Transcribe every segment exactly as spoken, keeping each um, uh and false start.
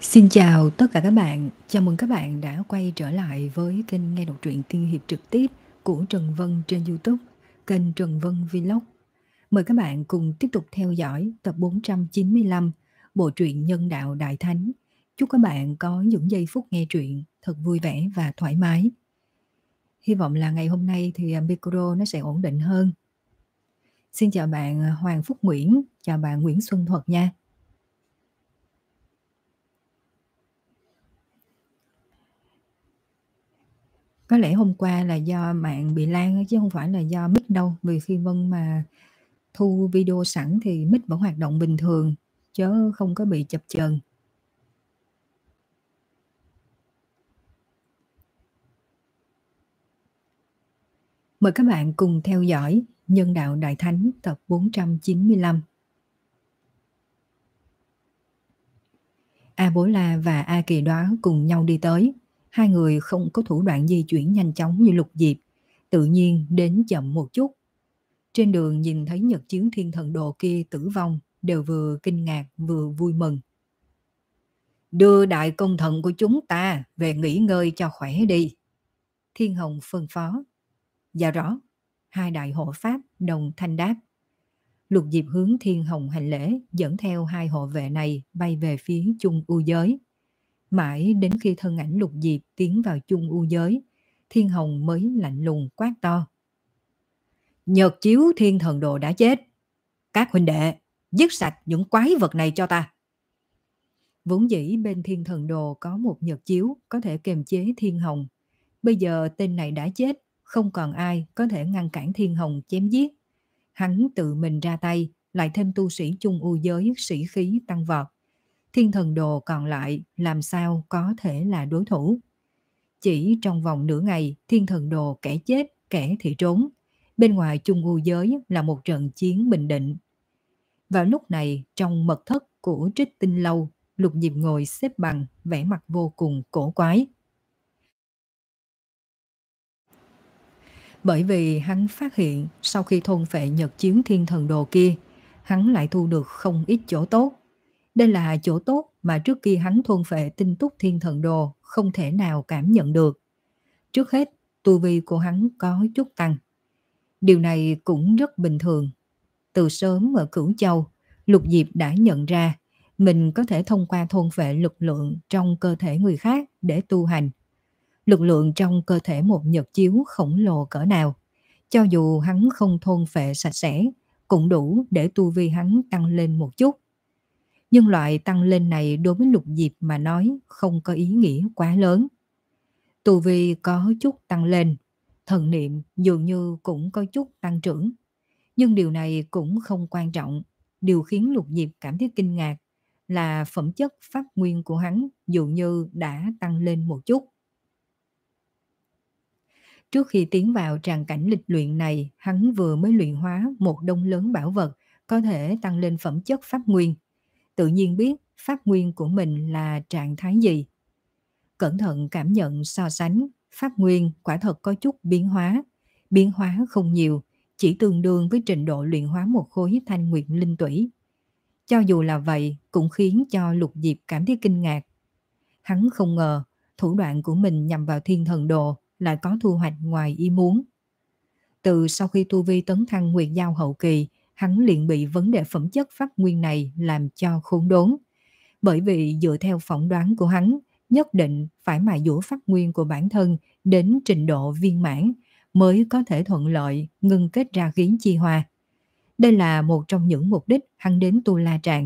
Xin chào tất cả các bạn, chào mừng các bạn đã quay trở lại với kênh nghe đọc truyện tiên hiệp trực tiếp của Trần Vân trên YouTube, kênh Trần Vân Vlog. Mời các bạn cùng tiếp tục theo dõi tập bốn trăm chín mươi lăm bộ truyện Nhân đạo Đại Thánh. Chúc các bạn có những giây phút nghe truyện thật vui vẻ và thoải mái. Hy vọng là ngày hôm nay thì micro nó sẽ ổn định hơn. Xin chào bạn Hoàng Phúc Nguyễn, chào bạn Nguyễn Xuân Thuật nha. Có lẽ hôm qua là do mạng bị lan chứ không phải là do mic đâu, vì khi Vân mà thu video sẵn thì mic vẫn hoạt động bình thường, chứ không có bị chập chờn. Mời các bạn cùng theo dõi Nhân đạo Đại Thánh tập bốn trăm chín mươi lăm. A Bố La và A Kỳ Đoá cùng nhau đi tới. Hai người không có thủ đoạn di chuyển nhanh chóng như Lục Diệp, tự nhiên đến chậm một chút. Trên đường nhìn thấy nhật chiếu thiên thần đồ kia tử vong, đều vừa kinh ngạc vừa vui mừng. Đưa đại công thần của chúng ta về nghỉ ngơi cho khỏe đi. Thiên Hồng phân phó. Dạ rõ. Hai đại hộ pháp đồng thanh đáp. Lục Diệp hướng Thiên Hồng hành lễ, dẫn theo hai hộ vệ này bay về phía Chung U Giới. Mãi đến khi thân ảnh Lục Diệp tiến vào Chung U Giới, Thiên Hồng mới lạnh lùng quát to. Nhật chiếu thiên thần đồ đã chết. Các huynh đệ, giết sạch những quái vật này cho ta. Vốn dĩ bên thiên thần đồ có một nhật chiếu có thể kiềm chế Thiên Hồng. Bây giờ tên này đã chết, không còn ai có thể ngăn cản Thiên Hồng chém giết. Hắn tự mình ra tay, lại thêm tu sĩ Chung U Giới sĩ khí tăng vọt. Thiên thần đồ còn lại làm sao có thể là đối thủ. Chỉ trong vòng nửa ngày, thiên thần đồ kẻ chết, kẻ thì trốn. Bên ngoài Chung U Giới là một trận chiến bình định. Vào lúc này, trong mật thất của Trích Tinh Lâu, Lục Diệp ngồi xếp bằng, vẻ mặt vô cùng cổ quái. Bởi vì hắn phát hiện sau khi thôn phệ nhật chiếu thiên thần đồ kia, hắn lại thu được không ít chỗ tốt. Đây là chỗ tốt mà trước kia hắn thôn phệ tinh túc thiên thần đồ không thể nào cảm nhận được. Trước hết, tu vi của hắn có chút tăng. Điều này cũng rất bình thường. Từ sớm ở Cửu Châu, Lục Diệp đã nhận ra mình có thể thông qua thôn phệ lực lượng trong cơ thể người khác để tu hành. Lực lượng trong cơ thể một nhật chiếu khổng lồ cỡ nào, cho dù hắn không thôn phệ sạch sẽ, cũng đủ để tu vi hắn tăng lên một chút. Nhưng loại tăng lên này đối với Lục Diệp mà nói không có ý nghĩa quá lớn. Tu vi có chút tăng lên, thần niệm dường như cũng có chút tăng trưởng. Nhưng điều này cũng không quan trọng. Điều khiến Lục Diệp cảm thấy kinh ngạc là phẩm chất pháp nguyên của hắn dường như đã tăng lên một chút. Trước khi tiến vào tràng cảnh lịch luyện này, hắn vừa mới luyện hóa một đông lớn bảo vật có thể tăng lên phẩm chất pháp nguyên. Tự nhiên biết pháp nguyên của mình là trạng thái gì. Cẩn thận cảm nhận so sánh, pháp nguyên quả thật có chút biến hóa. Biến hóa không nhiều, chỉ tương đương với trình độ luyện hóa một khối thanh nguyệt linh tủy. Cho dù là vậy, cũng khiến cho Lục Diệp cảm thấy kinh ngạc. Hắn không ngờ, thủ đoạn của mình nhằm vào thiên thần đồ lại có thu hoạch ngoài ý muốn. Từ sau khi tu vi tấn thăng nguyệt giao hậu kỳ, hắn liền bị vấn đề phẩm chất pháp nguyên này làm cho khốn đốn. Bởi vì dựa theo phỏng đoán của hắn, nhất định phải mài dũa pháp nguyên của bản thân đến trình độ viên mãn mới có thể thuận lợi ngưng kết ra khí chi hoa. Đây là một trong những mục đích hắn đến Tu La Tràng.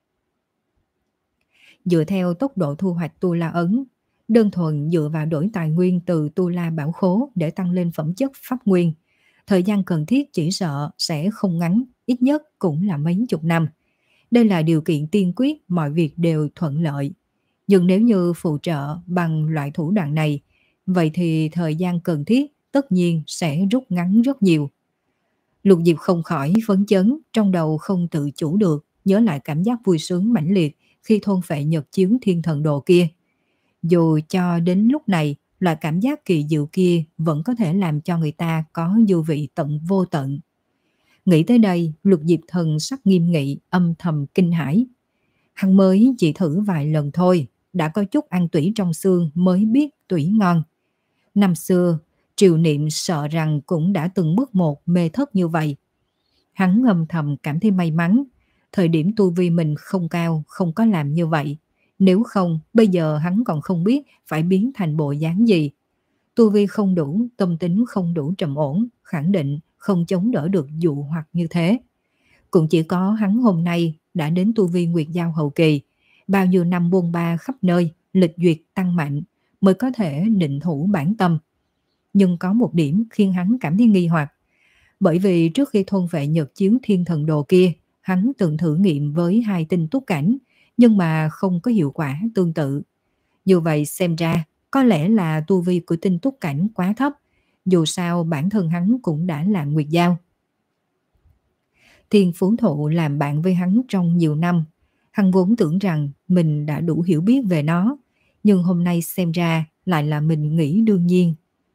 Dựa theo tốc độ thu hoạch Tu La Ấn, đơn thuần dựa vào đổi tài nguyên từ Tu La Bảo Khố để tăng lên phẩm chất pháp nguyên, thời gian cần thiết chỉ sợ sẽ không ngắn, ít nhất cũng là mấy chục năm. Đây là điều kiện tiên quyết mọi việc đều thuận lợi. Nhưng nếu như phụ trợ bằng loại thủ đoạn này, vậy thì thời gian cần thiết tất nhiên sẽ rút ngắn rất nhiều. Lục Diệp không khỏi phấn chấn, trong đầu không tự chủ được, nhớ lại cảm giác vui sướng mãnh liệt khi thôn phệ nhật chiếu thiên thần đồ kia. Dù cho đến lúc này, loại cảm giác kỳ diệu kia vẫn có thể làm cho người ta có dư vị tận vô tận. Nghĩ tới đây, Lục Diệp thần sắc nghiêm nghị, âm thầm kinh hãi. Hắn mới chỉ thử vài lần thôi, đã có chút ăn tủy trong xương mới biết tủy ngon. Năm xưa, Triều Niệm sợ rằng cũng đã từng bước một mê thất như vậy. Hắn âm thầm cảm thấy may mắn, thời điểm tu vi mình không cao, không có làm như vậy. Nếu không, bây giờ hắn còn không biết phải biến thành bộ dáng gì. Tu vi không đủ, tâm tính không đủ trầm ổn, khẳng định không chống đỡ được dụ hoặc như thế. Cũng chỉ có hắn hôm nay đã đến tu vi Nguyệt Giao hậu kỳ, bao nhiêu năm buôn ba khắp nơi, lịch duyệt tăng mạnh, mới có thể định thủ bản tâm. Nhưng có một điểm khiến hắn cảm thấy nghi hoặc. Bởi vì trước khi thôn vệ nhật chiếu thiên thần đồ kia, hắn từng thử nghiệm với hai tinh túc cảnh, nhưng mà không có hiệu quả tương tự. Như vậy xem ra, có lẽ là tu vi của tinh túc cảnh quá thấp, dù sao bản thân hắn cũng đã là Nguyệt Giao. Thiên Phú Thụ làm bạn với hắn trong nhiều năm, hắn vốn tưởng rằng mình đã đủ hiểu biết về nó, nhưng hôm nay xem ra lại là mình nghĩ đương nhiên.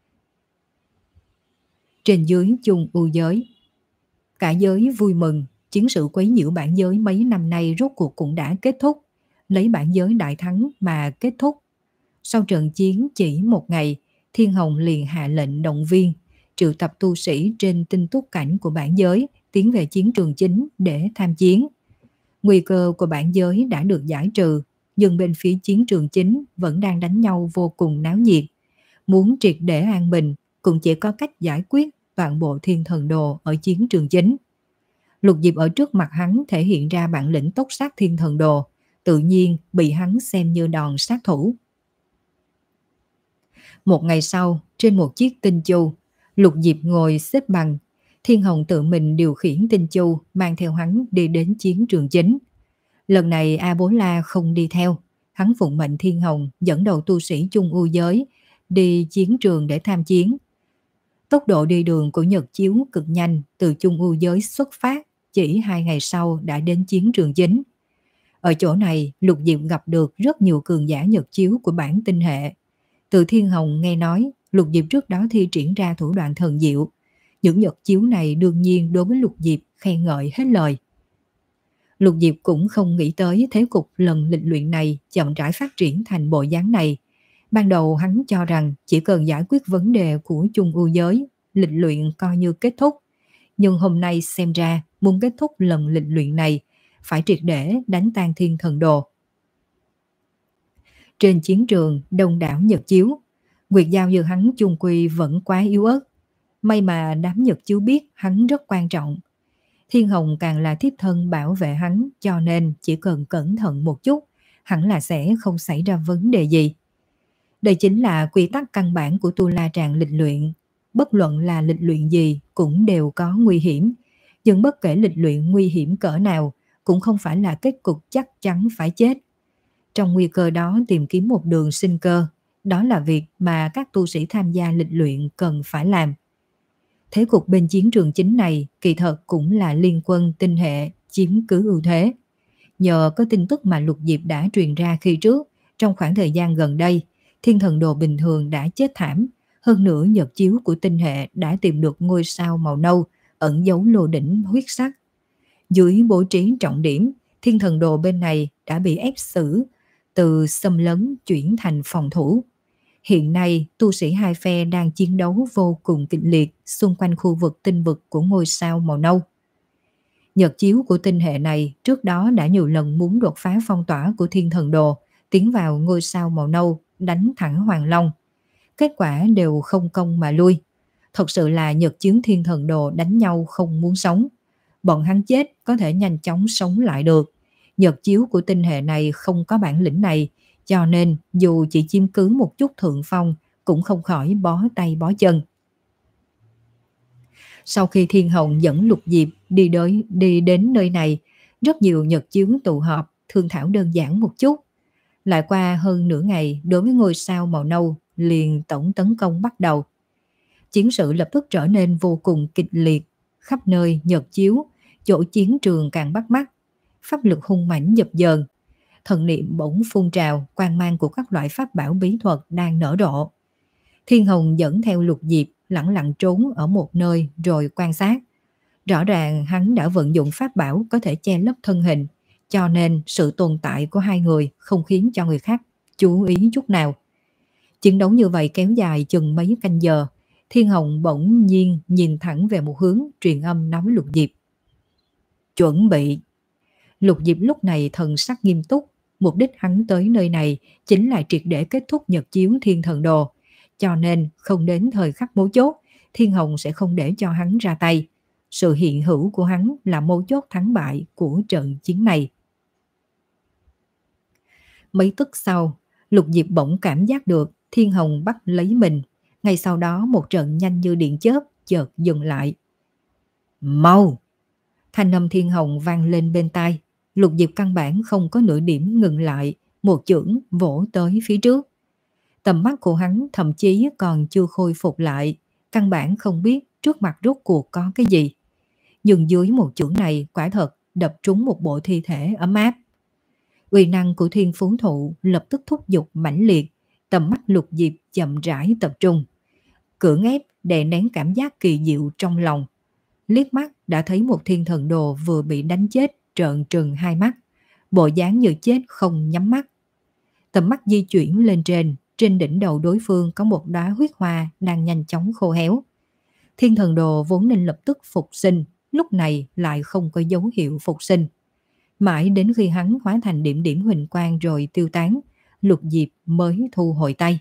Trên dưới chung ưu giới, cả giới vui mừng, chiến sự quấy nhiễu bản giới mấy năm nay rốt cuộc cũng đã kết thúc, lấy bản giới đại thắng mà kết thúc. Sau trận chiến chỉ một ngày, Thiên Hồng liền hạ lệnh động viên, triệu tập tu sĩ trên tinh túc cảnh của bản giới tiến về chiến trường chính để tham chiến. Nguy cơ của bản giới đã được giải trừ, nhưng bên phía chiến trường chính vẫn đang đánh nhau vô cùng náo nhiệt. Muốn triệt để an bình, cũng chỉ có cách giải quyết toàn bộ thiên thần đồ ở chiến trường chính. Lục Diệp ở trước mặt hắn thể hiện ra bản lĩnh tốc sát thiên thần đồ, tự nhiên bị hắn xem như đòn sát thủ. Một ngày sau, trên một chiếc tinh chu, Lục Diệp ngồi xếp bằng, Thiên Hồng tự mình điều khiển tinh chu mang theo hắn đi đến chiến trường chính. Lần này A Bố La không đi theo, hắn phụng mệnh Thiên Hồng dẫn đầu tu sĩ chung ưu giới đi chiến trường để tham chiến. Tốc độ đi đường của Nhật Chiếu cực nhanh, từ chung ưu giới xuất phát, chỉ hai ngày sau đã đến chiến trường chính. Ở chỗ này, Lục Diệp gặp được rất nhiều cường giả Nhật Chiếu của bản tinh hệ. Từ Thiên Hồng nghe nói, Lục Diệp trước đó thi triển ra thủ đoạn thần diệu. Những Nhật Chiếu này đương nhiên đối với Lục Diệp khen ngợi hết lời. Lục Diệp cũng không nghĩ tới thế cục lần lịch luyện này chậm rãi phát triển thành bộ dáng này. Ban đầu hắn cho rằng chỉ cần giải quyết vấn đề của chung ưu giới, lịch luyện coi như kết thúc. Nhưng hôm nay xem ra muốn kết thúc lần lịch luyện này phải triệt để đánh tan thiên thần đồ. Trên chiến trường đông đảo Nhật Chiếu, Nguyệt Giao như hắn chung quy vẫn quá yếu ớt. May mà đám Nhật Chiếu biết hắn rất quan trọng. Thiên Hồng càng là thiếp thân bảo vệ hắn, cho nên chỉ cần cẩn thận một chút, hẳn là sẽ không xảy ra vấn đề gì. Đây chính là quy tắc căn bản của Tu La Tràng lịch luyện. Bất luận là lịch luyện gì cũng đều có nguy hiểm. Nhưng bất kể lịch luyện nguy hiểm cỡ nào, cũng không phải là kết cục chắc chắn phải chết. Trong nguy cơ đó tìm kiếm một đường sinh cơ, đó là việc mà các tu sĩ tham gia lịch luyện cần phải làm. Thế cục bên chiến trường chính này kỳ thật cũng là liên quân tinh hệ chiếm cứ ưu thế. Nhờ có tin tức mà Lục Diệp đã truyền ra khi trước, trong khoảng thời gian gần đây, thiên thần đồ bình thường đã chết thảm. Hơn nữa Nhật Chiếu của tinh hệ đã tìm được ngôi sao màu nâu ẩn giấu lô đỉnh huyết sắc. Dưới bố trí trọng điểm, thiên thần đồ bên này đã bị ép xử, từ xâm lấn chuyển thành phòng thủ. Hiện nay, tu sĩ hai phe đang chiến đấu vô cùng kịch liệt xung quanh khu vực tinh vực của ngôi sao màu nâu. Nhật Chiếu của tinh hệ này trước đó đã nhiều lần muốn đột phá phong tỏa của thiên thần đồ, tiến vào ngôi sao màu nâu, đánh thẳng Hoàng Long. Kết quả đều không công mà lui. Thật sự là Nhật Chiếu thiên thần đồ đánh nhau không muốn sống. Bọn hắn chết có thể nhanh chóng sống lại được. Nhật Chiếu của tinh hệ này không có bản lĩnh này, cho nên dù chỉ chiếm cứ một chút thượng phong cũng không khỏi bó tay bó chân. Sau khi Thiên Hồng dẫn Lục Diệp đi, đới, đi đến nơi này, rất nhiều Nhật Chiếu tụ họp thương thảo đơn giản một chút. Lại qua hơn nửa ngày, đối với ngôi sao màu nâu liền tổng tấn công bắt đầu. Chiến sự lập tức trở nên vô cùng kịch liệt, khắp nơi Nhật Chiếu, chỗ chiến trường càng bắt mắt, pháp lực hung mãnh dập dờn. Thần niệm bỗng phun trào, quang mang của các loại pháp bảo bí thuật đang nở rộ. Thiên Hồng dẫn theo Lục Diệp lẳng lặng trốn ở một nơi rồi quan sát. Rõ ràng hắn đã vận dụng pháp bảo có thể che lấp thân hình, cho nên sự tồn tại của hai người không khiến cho người khác chú ý chút nào. Chiến đấu như vậy kéo dài chừng mấy canh giờ. Thiên Hồng bỗng nhiên nhìn thẳng về một hướng, truyền âm nói với Lục Diệp. Chuẩn bị. Lục Diệp lúc này thần sắc nghiêm túc. Mục đích hắn tới nơi này chính là triệt để kết thúc nhật chiếu thiên thần đồ. Cho nên không đến thời khắc mấu chốt, Thiên Hồng sẽ không để cho hắn ra tay. Sự hiện hữu của hắn là mấu chốt thắng bại của trận chiến này. Mấy tức sau, Lục Diệp bỗng cảm giác được Thiên Hồng bắt lấy mình. Ngay sau đó một trận nhanh như điện chớp chợt dừng lại. Mau! Thanh âm Thiên Hồng vang lên bên tai. Lục Diệp căn bản không có nửa điểm ngừng lại, một chưởng vỗ tới phía trước. Tầm mắt của hắn thậm chí còn chưa khôi phục lại, căn bản không biết trước mặt rốt cuộc có cái gì. Nhưng dưới một chưởng này quả thật đập trúng một bộ thi thể ấm áp. Uy năng của thiên phú thụ lập tức thúc giục mãnh liệt, tầm mắt Lục Diệp chậm rãi tập trung. Cưỡng ép đè nén cảm giác kỳ diệu trong lòng. Liếc mắt đã thấy một thiên thần đồ vừa bị đánh chết trợn trừng hai mắt, bộ dáng như chết không nhắm mắt. Tầm mắt di chuyển lên trên, trên đỉnh đầu đối phương có một đóa huyết hoa đang nhanh chóng khô héo. Thiên thần đồ vốn nên lập tức phục sinh, lúc này lại không có dấu hiệu phục sinh. Mãi đến khi hắn hóa thành điểm điểm huỳnh quang rồi tiêu tán, Lục Diệp mới thu hồi tay.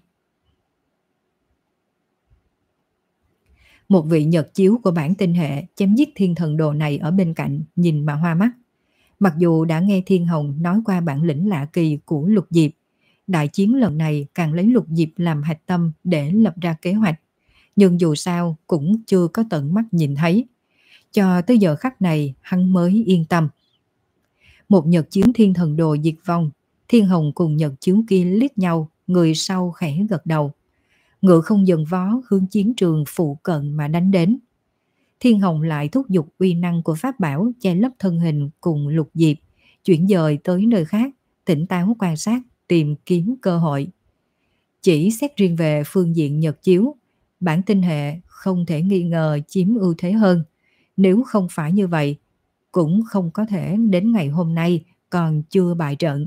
Một vị nhật chiếu của bản tinh hệ chém giết thiên thần đồ này ở bên cạnh nhìn mà hoa mắt. Mặc dù đã nghe Thiên Hồng nói qua bản lĩnh lạ kỳ của Lục Diệp, đại chiến lần này càng lấy Lục Diệp làm hạch tâm để lập ra kế hoạch. Nhưng dù sao cũng chưa có tận mắt nhìn thấy. Cho tới giờ khắc này hắn mới yên tâm. Một nhật chiếu thiên thần đồ diệt vong, Thiên Hồng cùng nhật chiếu kia liếc nhau, người sau khẽ gật đầu. Ngựa không dần vó hướng chiến trường phụ cận mà đánh đến. Thiên Hồng lại thúc giục uy năng của pháp bảo che lấp thân hình cùng Lục Diệp, chuyển dời tới nơi khác, tỉnh táo quan sát, tìm kiếm cơ hội. Chỉ xét riêng về phương diện nhật chiếu, bản tinh hệ không thể nghi ngờ chiếm ưu thế hơn. Nếu không phải như vậy, cũng không có thể đến ngày hôm nay còn chưa bại trận.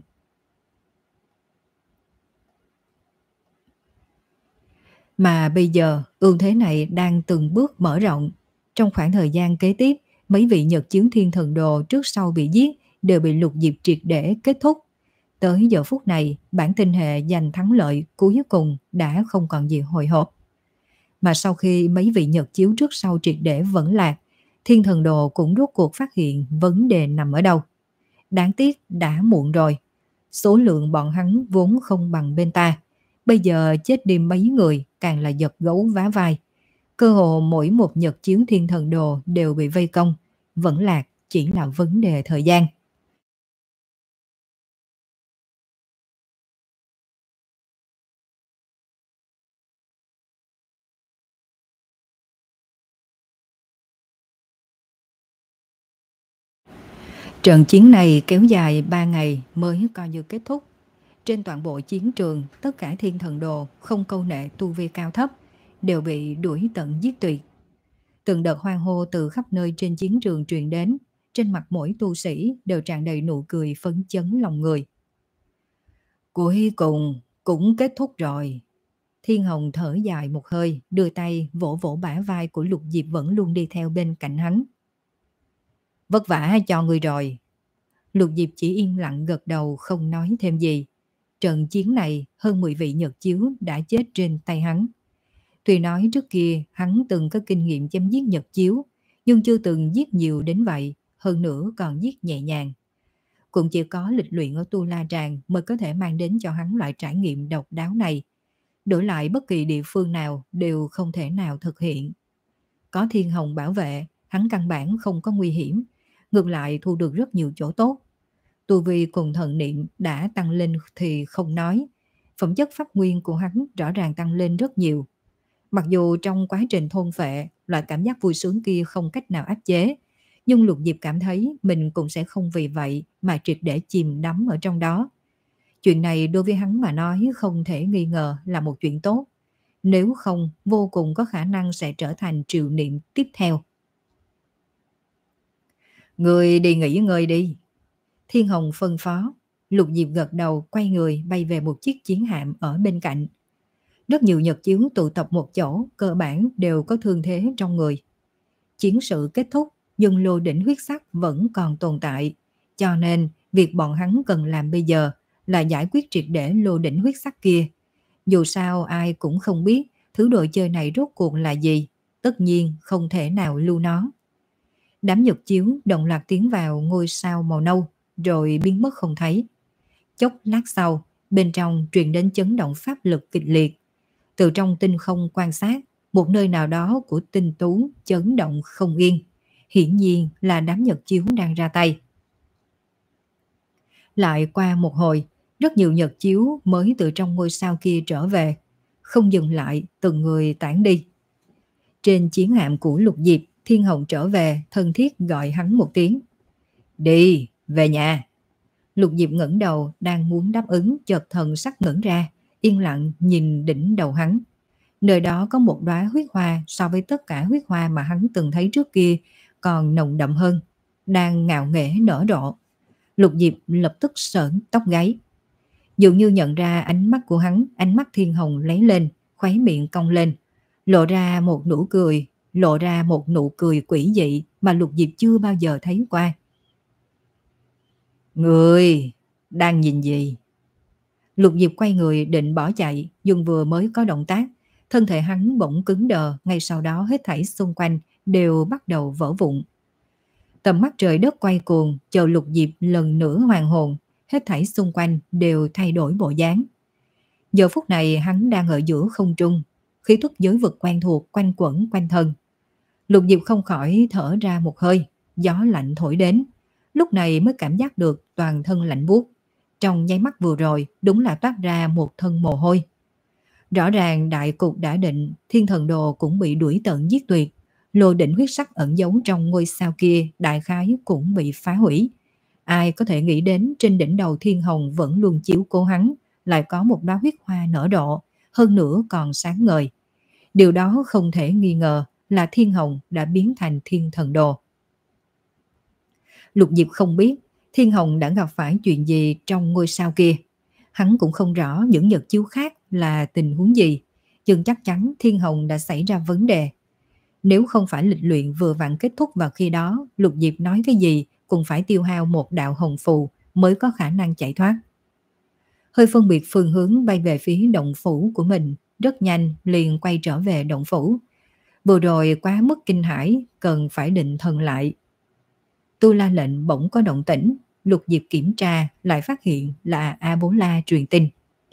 Mà bây giờ, ưu thế này đang từng bước mở rộng. Trong khoảng thời gian kế tiếp, mấy vị nhật chiếu thiên thần đồ trước sau bị giết đều bị Lục Diệp triệt để kết thúc. Tới giờ phút này, bản tinh hệ giành thắng lợi cuối cùng đã không còn gì hồi hộp. Mà sau khi mấy vị nhật chiếu trước sau triệt để vẫn lạc, thiên thần đồ cũng rốt cuộc phát hiện vấn đề nằm ở đâu. Đáng tiếc đã muộn rồi. Số lượng bọn hắn vốn không bằng bên ta. Bây giờ chết đi mấy người càng là giật gấu vá vai. Cơ hồ mỗi một nhật chiếu thiên thần đồ đều bị vây công. Vẫn lạc chỉ là vấn đề thời gian. Trận chiến này kéo dài ba ngày mới coi như kết thúc. Trên toàn bộ chiến trường, tất cả thiên thần đồ không câu nệ tu vi cao thấp đều bị đuổi tận giết tuyệt. Từng đợt hoan hô từ khắp nơi trên chiến trường truyền đến, trên mặt mỗi tu sĩ đều tràn đầy nụ cười phấn chấn lòng người. Cuối cùng cũng kết thúc rồi. Thiên Hồng thở dài một hơi, đưa tay vỗ vỗ bả vai của Lục Diệp vẫn luôn đi theo bên cạnh hắn. Vất vả cho người rồi. Lục Diệp chỉ yên lặng gật đầu không nói thêm gì. Trận chiến này hơn mười vị nhật chiếu đã chết trên tay hắn. Tuy nói trước kia hắn từng có kinh nghiệm chém giết nhật chiếu, nhưng chưa từng giết nhiều đến vậy, hơn nữa còn giết nhẹ nhàng. Cũng chỉ có lịch luyện ở Tu La Tràng mới có thể mang đến cho hắn loại trải nghiệm độc đáo này. Đổi lại bất kỳ địa phương nào đều không thể nào thực hiện. Có Thiên Hồng bảo vệ, hắn căn bản không có nguy hiểm, ngược lại thu được rất nhiều chỗ tốt. Tu vi cùng thần niệm đã tăng lên thì không nói, phẩm chất pháp nguyên của hắn rõ ràng tăng lên rất nhiều. Mặc dù trong quá trình thôn phệ, loại cảm giác vui sướng kia không cách nào áp chế, nhưng Lục Diệp cảm thấy mình cũng sẽ không vì vậy mà triệt để chìm đắm ở trong đó. Chuyện này đối với hắn mà nói không thể nghi ngờ là một chuyện tốt. Nếu không, vô cùng có khả năng sẽ trở thành triều niệm tiếp theo. Người đi nghỉ ngơi đi. Thiên Hồng phân phó. Lục Diệp gật đầu, quay người bay về một chiếc chiến hạm ở bên cạnh. Rất nhiều nhật chiếu tụ tập một chỗ, cơ bản đều có thương thế trong người. Chiến sự kết thúc, nhưng lô đỉnh huyết sắc vẫn còn tồn tại. Cho nên, việc bọn hắn cần làm bây giờ là giải quyết triệt để lô đỉnh huyết sắc kia. Dù sao ai cũng không biết thứ đồ chơi này rốt cuộc là gì, tất nhiên không thể nào lưu nó. Đám nhật chiếu đồng loạt tiến vào ngôi sao màu nâu, rồi biến mất không thấy. Chốc lát sau, bên trong truyền đến chấn động pháp lực kịch liệt. Từ trong tinh không quan sát, một nơi nào đó của tinh tú chấn động không yên. Hiển nhiên là đám nhật chiếu đang ra tay. Lại qua một hồi, rất nhiều nhật chiếu mới từ trong ngôi sao kia trở về. Không dừng lại, từng người tản đi. Trên chiến hạm của Lục Diệp, Thiên Hồng trở về, thân thiết gọi hắn một tiếng. Đi, về nhà. Lục Diệp ngẩng đầu, đang muốn đáp ứng, chợt thần sắc ngẩn ra, yên lặng nhìn đỉnh đầu hắn. Nơi đó có một đóa huyết hoa so với tất cả huyết hoa mà hắn từng thấy trước kia còn nồng đậm hơn, đang ngạo nghễ nở rộ. Lục Diệp lập tức sởn tóc gáy. Dường như nhận ra ánh mắt của hắn, ánh mắt Thiên Hồng lấy lên, khóe miệng cong lên, lộ ra một nụ cười, lộ ra một nụ cười quỷ dị mà Lục Diệp chưa bao giờ thấy qua. Người đang nhìn gì? Lục Diệp quay người định bỏ chạy, nhưng vừa mới có động tác, thân thể hắn bỗng cứng đờ, ngay sau đó hết thảy xung quanh đều bắt đầu vỡ vụn. Tầm mắt trời đất quay cuồng, chờ Lục Diệp lần nữa hoàn hồn, hết thảy xung quanh đều thay đổi bộ dáng. Giờ phút này hắn đang ở giữa không trung, khí thức giới vực quen thuộc quanh quẩn quanh thân. Lục Diệp không khỏi thở ra một hơi, gió lạnh thổi đến, lúc này mới cảm giác được toàn thân lạnh buốt. Trong nháy mắt vừa rồi đúng là toát ra một thân mồ hôi. Rõ ràng đại cục đã định, thiên thần đồ cũng bị đuổi tận giết tuyệt. Lô đỉnh huyết sắc ẩn giấu trong ngôi sao kia đại khái cũng bị phá hủy. Ai có thể nghĩ đến trên đỉnh đầu Thiên Hồng vẫn luôn chiếu cố hắn, lại có một đóa huyết hoa nở rộ, hơn nữa còn sáng ngời. Điều đó không thể nghi ngờ là Thiên Hồng đã biến thành thiên thần đồ. Lục Diệp không biết Thiên Hồng đã gặp phải chuyện gì trong ngôi sao kia. Hắn cũng không rõ những nhật chiếu khác là tình huống gì, nhưng chắc chắn Thiên Hồng đã xảy ra vấn đề. Nếu không phải lịch luyện vừa vặn kết thúc vào khi đó, Lục Diệp nói cái gì cũng phải tiêu hao một đạo hồng phù mới có khả năng chạy thoát. Hơi phân biệt phương hướng bay về phía động phủ của mình, rất nhanh liền quay trở về động phủ. Vừa rồi quá mức kinh hãi, cần phải định thần lại. Tu La lệnh bỗng có động tĩnh, Lục Diệp kiểm tra lại phát hiện là A Bố La truyền tin.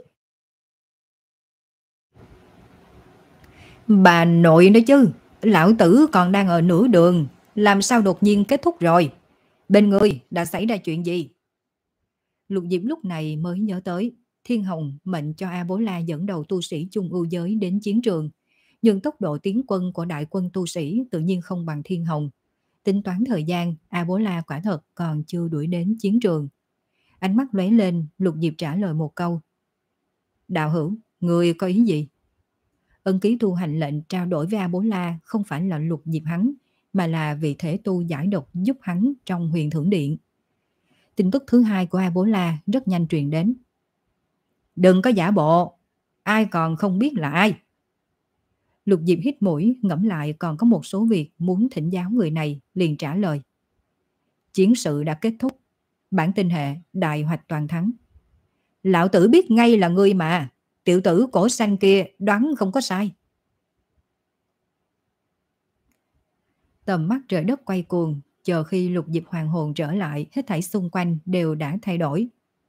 Bà nội đó chứ, lão tử còn đang ở nửa đường, làm sao đột nhiên kết thúc rồi? Bên người đã xảy ra chuyện gì? Lục Diệp lúc này mới nhớ tới, Thiên Hồng mệnh cho A Bố La dẫn đầu tu sĩ chung ưu giới đến chiến trường, nhưng tốc độ tiến quân của đại quân tu sĩ tự nhiên không bằng Thiên Hồng. Tính toán thời gian, A Bố La quả thật còn chưa đuổi đến chiến trường. Ánh mắt lóe lên, Lục Diệp trả lời một câu. Đạo hữu, người có ý gì? Ân ký tu hành lệnh trao đổi với A Bố La không phải là Lục Diệp hắn, mà là vị thể tu giải độc giúp hắn trong huyền thưởng điện. Tin tức thứ hai của A Bố La rất nhanh truyền đến. Đừng có giả bộ, ai còn không biết là ai. Lục Diệp hít mũi, ngẫm lại còn có một số việc muốn thỉnh giáo người này, liền trả lời. Chiến sự đã kết thúc, bản tinh hệ đại hoạch toàn thắng. Lão tử biết ngay là ngươi mà, tiểu tử cổ xanh kia đoán không có sai. Tầm mắt trời đất quay cuồng, chờ khi Lục Diệp hoàn hồn trở lại, hết thảy xung quanh đều đã thay đổi.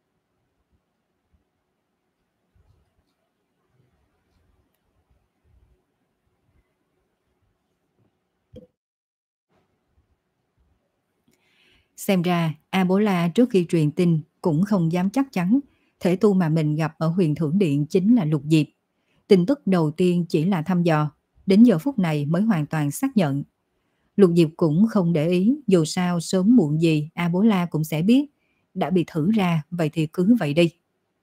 Xem ra A Bố La trước khi truyền tin cũng không dám chắc chắn thể tu mà mình gặp ở huyền thưởng điện chính là Lục Diệp. Tin tức đầu tiên chỉ là thăm dò, đến giờ phút này mới hoàn toàn xác nhận. Lục Diệp cũng không để ý, dù sao sớm muộn gì A Bố La cũng sẽ biết. Đã bị thử ra, vậy thì cứ vậy đi.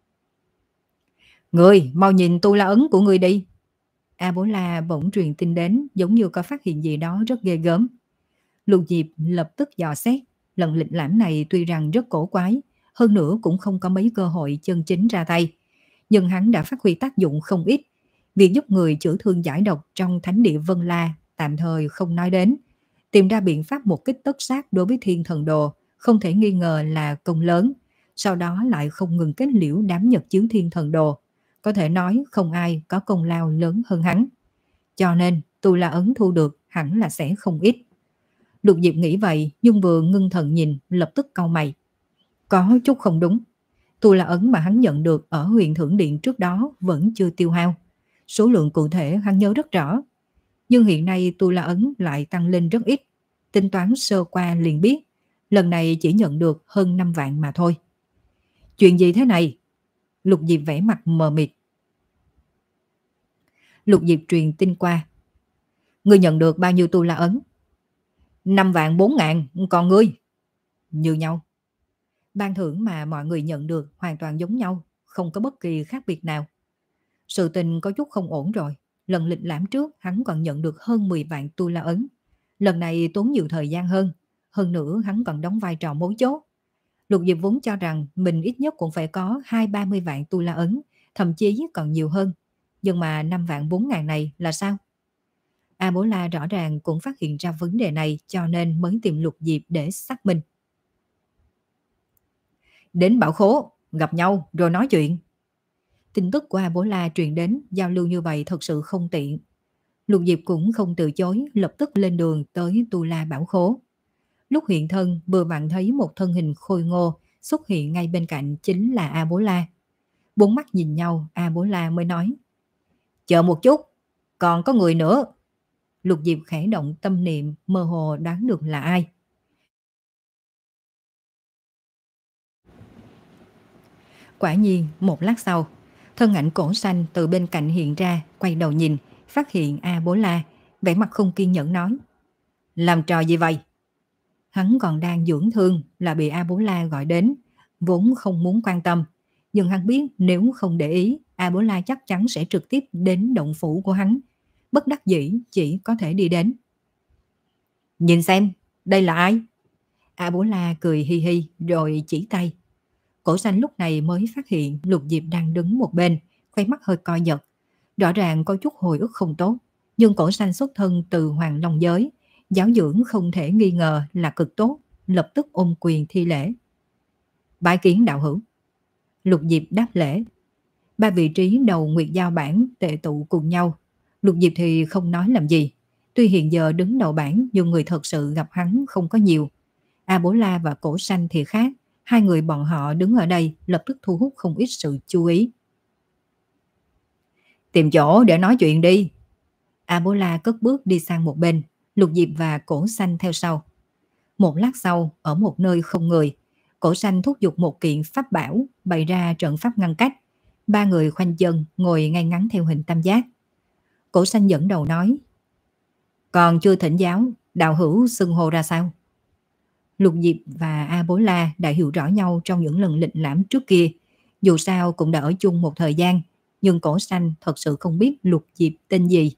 Người, mau nhìn tu la ấn của người đi. A Bố La bỗng truyền tin đến, giống như có phát hiện gì đó rất ghê gớm. Lục Diệp lập tức dò xét, lần lịch lãm này tuy rằng rất cổ quái, hơn nữa cũng không có mấy cơ hội chân chính ra tay. Nhưng hắn đã phát huy tác dụng không ít. Việc giúp người chữa thương giải độc trong thánh địa Vân La tạm thời không nói đến. Tìm ra biện pháp một kích tất sát đối với thiên thần đồ không thể nghi ngờ là công lớn. Sau đó lại không ngừng kết liễu đám nhật chiếu thiên thần đồ. Có thể nói không ai có công lao lớn hơn hắn. Cho nên Tu La Ấn thu được hẳn là sẽ không ít. Lục Diệp nghĩ vậy nhưng vừa ngưng thần nhìn lập tức cau mày. Có chút không đúng. Tu La Ấn mà hắn nhận được ở huyền thưởng điện trước đó vẫn chưa tiêu hao. Số lượng cụ thể hắn nhớ rất rõ. Nhưng hiện nay Tu La Ấn lại tăng lên rất ít. Tính toán sơ qua liền biết. Lần này chỉ nhận được hơn năm vạn mà thôi. Chuyện gì thế này? Lục Diệp vẽ mặt mờ mịt. Lục Diệp truyền tin qua. Ngươi nhận được bao nhiêu Tu La Ấn? Năm vạn bốn ngàn, còn ngươi? Như nhau. Ban thưởng mà mọi người nhận được hoàn toàn giống nhau, không có bất kỳ khác biệt nào. Sự tình có chút không ổn rồi. Lần lịch lãm trước hắn còn nhận được hơn mười vạn Tu La Ấn. Lần này tốn nhiều thời gian hơn. Hơn nữa hắn còn đóng vai trò mấu chốt. Lục Diệp vốn cho rằng mình ít nhất cũng phải có hai ba mươi vạn Tu La Ấn, thậm chí còn nhiều hơn. Nhưng mà năm vạn bốn ngàn này là sao? A Bố La rõ ràng cũng phát hiện ra vấn đề này cho nên mới tìm Lục Diệp để xác minh. Đến bảo khố, gặp nhau rồi nói chuyện. Tin tức của A Bố La truyền đến, giao lưu như vậy thật sự không tiện. Lục Diệp cũng không từ chối, lập tức lên đường tới Tu La bảo khố. Lúc hiện thân vừa vặn thấy một thân hình khôi ngô xuất hiện ngay bên cạnh chính là A Bố La. Bốn mắt nhìn nhau, A Bố La mới nói. Chờ một chút, còn có người nữa. Lục Diệp khẽ động tâm niệm, mơ hồ đoán được là ai. Quả nhiên, một lát sau, thân ảnh cổ xanh từ bên cạnh hiện ra, quay đầu nhìn, phát hiện A Bố La, vẻ mặt không kiên nhẫn nói. Làm trò gì vậy? Hắn còn đang dưỡng thương là bị A Bố La gọi đến, vốn không muốn quan tâm. Nhưng hắn biết nếu không để ý, A Bố La chắc chắn sẽ trực tiếp đến động phủ của hắn. Bất đắc dĩ chỉ có thể đi đến. Nhìn xem, đây là ai? A Bố La cười hi hi rồi chỉ tay. Cổ xanh lúc này mới phát hiện Lục Diệp đang đứng một bên, khoe mắt hơi co giật. Rõ ràng có chút hồi ức không tốt, nhưng cổ xanh xuất thân từ Hoàng Long giới, giáo dưỡng không thể nghi ngờ là cực tốt, lập tức ôm quyền thi lễ. Bái kiến đạo hữu. Lục Diệp đáp lễ. Ba vị trí đầu Nguyệt Giao bảng tệ tụ cùng nhau. Lục Diệp thì không nói làm gì. Tuy hiện giờ đứng đầu bảng nhưng người thật sự gặp hắn không có nhiều. A Bố La và Cổ Xanh thì khác. Hai người bọn họ đứng ở đây lập tức thu hút không ít sự chú ý. Tìm chỗ để nói chuyện đi. A Bố La cất bước đi sang một bên. Lục Diệp và Cổ Xanh theo sau. Một lát sau, ở một nơi không người, Cổ Xanh thúc giục một kiện pháp bảo bày ra trận pháp ngăn cách. Ba người khoanh chân ngồi ngay ngắn theo hình tam giác. Cổ Xanh dẫn đầu nói. Còn chưa thỉnh giáo, đạo hữu xưng hô ra sao? Lục Diệp và A Bố La đã hiểu rõ nhau trong những lần lịch lãm trước kia. Dù sao cũng đã ở chung một thời gian, nhưng Cổ Xanh thật sự không biết Lục Diệp tên gì.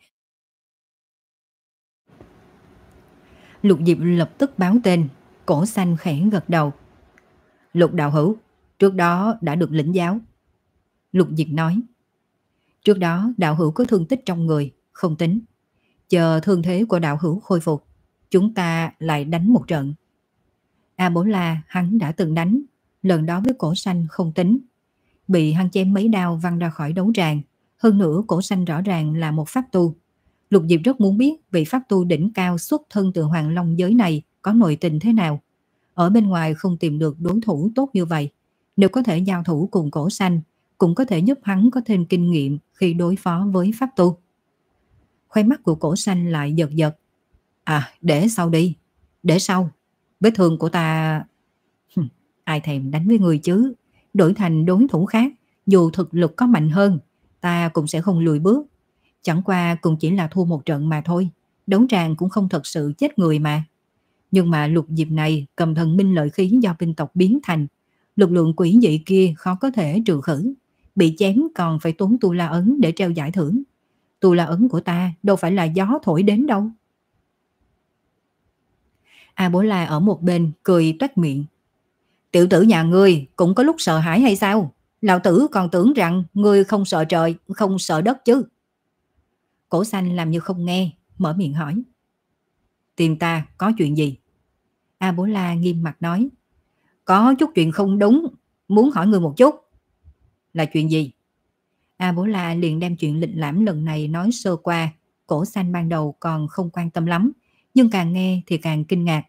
Lục Diệp lập tức báo tên. Cổ Xanh khẽ gật đầu. Lục đạo hữu, trước đó đã được lĩnh giáo. Lục Diệp nói. Trước đó đạo hữu có thương tích trong người, không tính. Chờ thương thế của đạo hữu khôi phục, chúng ta lại đánh một trận. A Bố La hắn đã từng đánh, lần đó với Cổ Xanh không tính. Bị hắn chém mấy đao văng ra khỏi đấu tràng. Hơn nữa Cổ Xanh rõ ràng là một pháp tu. Lục Diệp rất muốn biết vị pháp tu đỉnh cao xuất thân từ Hoàng Long giới này có nội tình thế nào. Ở bên ngoài không tìm được đối thủ tốt như vậy. Nếu có thể giao thủ cùng Cổ Xanh, cũng có thể giúp hắn có thêm kinh nghiệm khi đối phó với pháp tu. Khoe mắt của Cổ Xanh lại giật giật. À, để sau đi. Để sau. Vết thương của ta... Ai thèm đánh với người chứ. Đổi thành đối thủ khác, dù thực lực có mạnh hơn, ta cũng sẽ không lùi bước. Chẳng qua cũng chỉ là thua một trận mà thôi. Đấu tràng cũng không thật sự chết người mà. Nhưng mà Lục Diệp này cầm thần minh lợi khí do binh tộc biến thành. Lực lượng quỷ dị kia khó có thể trừ khử. Bị chém còn phải tốn Tu La Ấn để treo giải thưởng. Tu La Ấn của ta đâu phải là gió thổi đến đâu. A Bố La ở một bên cười toét miệng. Tiểu tử nhà ngươi cũng có lúc sợ hãi hay sao? Lão tử còn tưởng rằng ngươi không sợ trời, không sợ đất chứ. Cổ xanh làm như không nghe, mở miệng hỏi. Tìm ta có chuyện gì? A Bố La nghiêm mặt nói. Có chút chuyện không đúng, muốn hỏi ngươi một chút. Là chuyện gì? A Bố La liền đem chuyện lịch lãm lần này nói sơ qua. Cổ xanh ban đầu còn không quan tâm lắm, nhưng càng nghe thì càng kinh ngạc.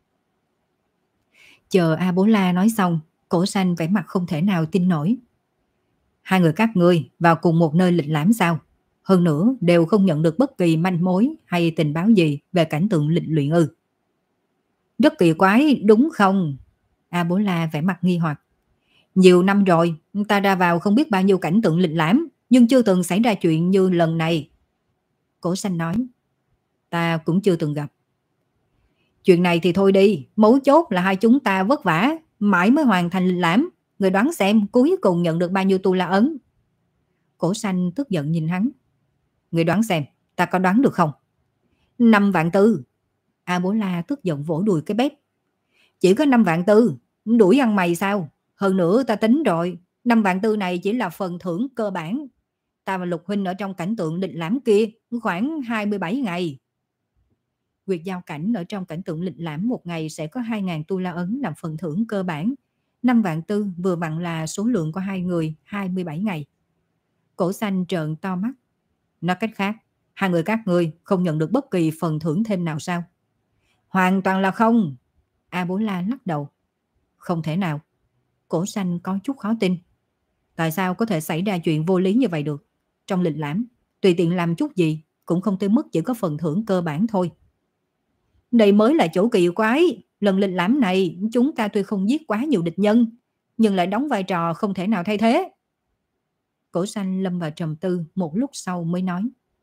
Chờ A Bố La nói xong, cổ xanh vẻ mặt không thể nào tin nổi. Hai người các ngươi vào cùng một nơi lịch lãm sao? Hơn nữa đều không nhận được bất kỳ manh mối hay tình báo gì về cảnh tượng lịch luyện ư? Rất kỳ quái đúng không? A Bố La vẻ mặt nghi hoặc. Nhiều năm rồi, ta ra vào không biết bao nhiêu cảnh tượng lịch lãm, nhưng chưa từng xảy ra chuyện như lần này. Cổ xanh nói. Ta cũng chưa từng gặp. Chuyện này thì thôi đi, mấu chốt là hai chúng ta vất vả, mãi mới hoàn thành lịch lãm. Người đoán xem cuối cùng nhận được bao nhiêu tu la ấn. Cổ xanh tức giận nhìn hắn. Người đoán xem, ta có đoán được không? Năm vạn tư. A Bố La tức giận vỗ đùi cái bếp. Chỉ có năm vạn tư, đuổi ăn mày sao? Hơn nữa ta tính rồi, năm vạn tư này chỉ là phần thưởng cơ bản. Ta và Lục huynh ở trong cảnh tượng lịch lãm kia khoảng hai mươi bảy ngày. Quyệt giao cảnh ở trong cảnh tượng lịch lãm một ngày sẽ có hai nghìn tu la ấn làm phần thưởng cơ bản. năm vạn tư vừa vặn là số lượng của hai người hai mươi bảy ngày. Cổ xanh trợn to mắt. Nói cách khác, hai người các ngươi không nhận được bất kỳ phần thưởng thêm nào sao? Hoàn toàn là không. A Bố La lắc đầu. Không thể nào. Cổ xanh có chút khó tin. Tại sao có thể xảy ra chuyện vô lý như vậy được? Trong lịch lãm, tùy tiện làm chút gì cũng không tới mức chỉ có phần thưởng cơ bản thôi. Đây mới là chỗ kỳ quái. Lần lịch lãm này chúng ta tuy không giết quá nhiều địch nhân, nhưng lại đóng vai trò không thể nào thay thế. Cổ xanh lâm vào trầm tư một lúc sau mới nói.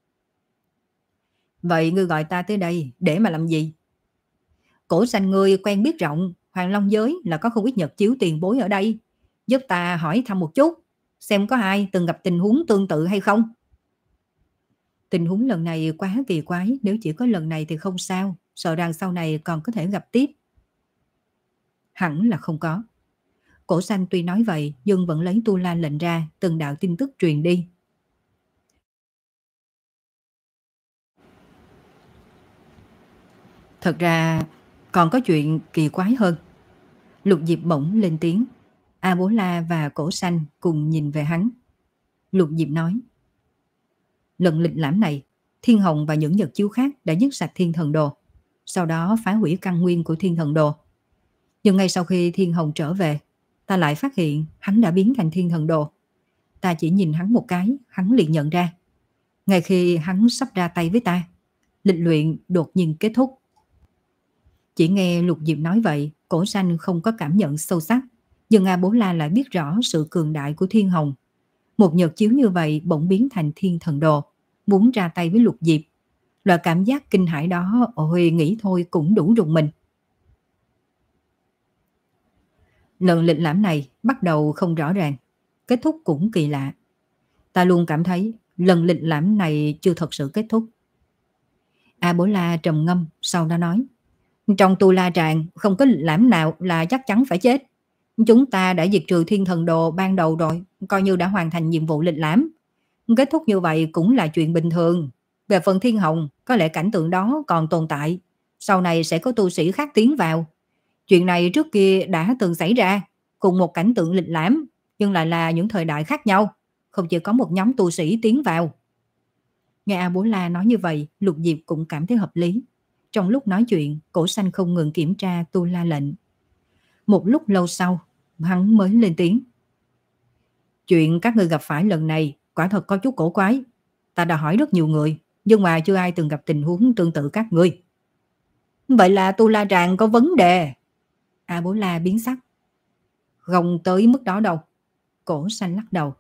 Vậy ngươi gọi ta tới đây để mà làm gì? Cổ xanh ngươi quen biết rộng, Hoàng Long giới là có không ít nhật chiếu tiền bối ở đây. Giúp ta hỏi thăm một chút, xem có ai từng gặp tình huống tương tự hay không. Tình huống lần này quá kỳ quái, nếu chỉ có lần này thì không sao, sợ rằng sau này còn có thể gặp tiếp. Hẳn là không có. Cổ xanh tuy nói vậy, nhưng vẫn lấy tu la lệnh ra, từng đạo tin tức truyền đi. Thật ra còn có chuyện kỳ quái hơn. Lục Diệp bỗng lên tiếng. A Bố La và Cổ xanh cùng nhìn về hắn. Lục Diệp nói. Lần lịch lãm này, Thiên Hồng và những nhật chiếu khác đã dứt sạch Thiên Thần Đồ, sau đó phá hủy căn nguyên của Thiên Thần Đồ. Nhưng ngay sau khi Thiên Hồng trở về, ta lại phát hiện hắn đã biến thành Thiên Thần Đồ. Ta chỉ nhìn hắn một cái, hắn liền nhận ra. Ngay khi hắn sắp ra tay với ta, lịch luyện đột nhiên kết thúc. Chỉ nghe Lục Diệp nói vậy, Cổ xanh không có cảm nhận sâu sắc, nhưng A Bố La lại biết rõ sự cường đại của Thiên Hồng. Một nhật chiếu như vậy bỗng biến thành Thiên Thần Đồ, muốn ra tay với Lục Diệp. Loại cảm giác kinh hãi đó, ôi nghĩ thôi cũng đủ rùng mình. Lần lịch lãm này bắt đầu không rõ ràng, kết thúc cũng kỳ lạ. Ta luôn cảm thấy lần lịch lãm này chưa thật sự kết thúc. A Bố La trầm ngâm, sau đó nói. Trong tu la tràng không có lịch lãm nào là chắc chắn phải chết. Chúng ta đã diệt trừ Thiên Thần Đồ ban đầu rồi, coi như đã hoàn thành nhiệm vụ lịch lãm. Kết thúc như vậy cũng là chuyện bình thường. Về phần Thiên Hồng, có lẽ cảnh tượng đó còn tồn tại. Sau này sẽ có tu sĩ khác tiến vào. Chuyện này trước kia đã từng xảy ra, cùng một cảnh tượng lịch lãm, nhưng lại là những thời đại khác nhau. Không chỉ có một nhóm tu sĩ tiến vào. Nghe A Bố La nói như vậy, Lục Diệp cũng cảm thấy hợp lý. Trong lúc nói chuyện, Cổ xanh không ngừng kiểm tra tu la lệnh. Một lúc lâu sau, hắn mới lên tiếng. Chuyện các ngươi gặp phải lần này quả thật có chút cổ quái. Ta đã hỏi rất nhiều người, nhưng mà chưa ai từng gặp tình huống tương tự các ngươi. Vậy là tu la tràng có vấn đề. A Bố La biến sắc. Không tới mức đó đâu. Cổ xanh lắc đầu.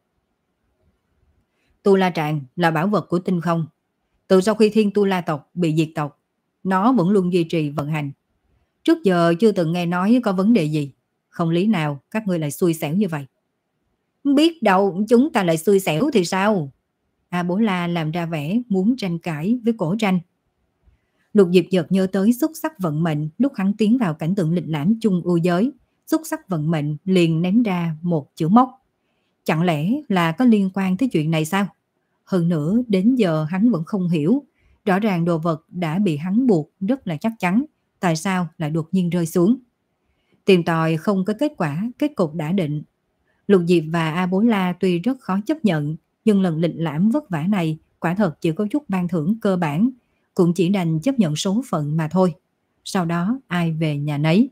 Tu la tràng là bảo vật của tinh không. Từ sau khi Thiên Tu La tộc bị diệt tộc, nó vẫn luôn duy trì vận hành. Trước giờ chưa từng nghe nói có vấn đề gì. Không lý nào các ngươi lại xui xẻo như vậy. Biết đâu chúng ta lại xui xẻo thì sao? A Bố La làm ra vẻ muốn tranh cãi với Cổ tranh. Lục Diệp chợt nhớ tới xúc sắc vận mệnh lúc hắn tiến vào cảnh tượng lịch lãm chung ưu giới. xúc sắc vận mệnh liền ném ra một chữ móc. Chẳng lẽ là có liên quan tới chuyện này sao? Hơn nữa đến giờ hắn vẫn không hiểu, rõ ràng đồ vật đã bị hắn buộc rất là chắc chắn, tại sao lại đột nhiên rơi xuống? Tìm tòi không có kết quả, kết cục đã định. Lục Diệp và A Bố La tuy rất khó chấp nhận, nhưng lần lịch lãm vất vả này quả thật chỉ có chút ban thưởng cơ bản, cũng chỉ đành chấp nhận số phận mà thôi. Sau đó ai về nhà nấy.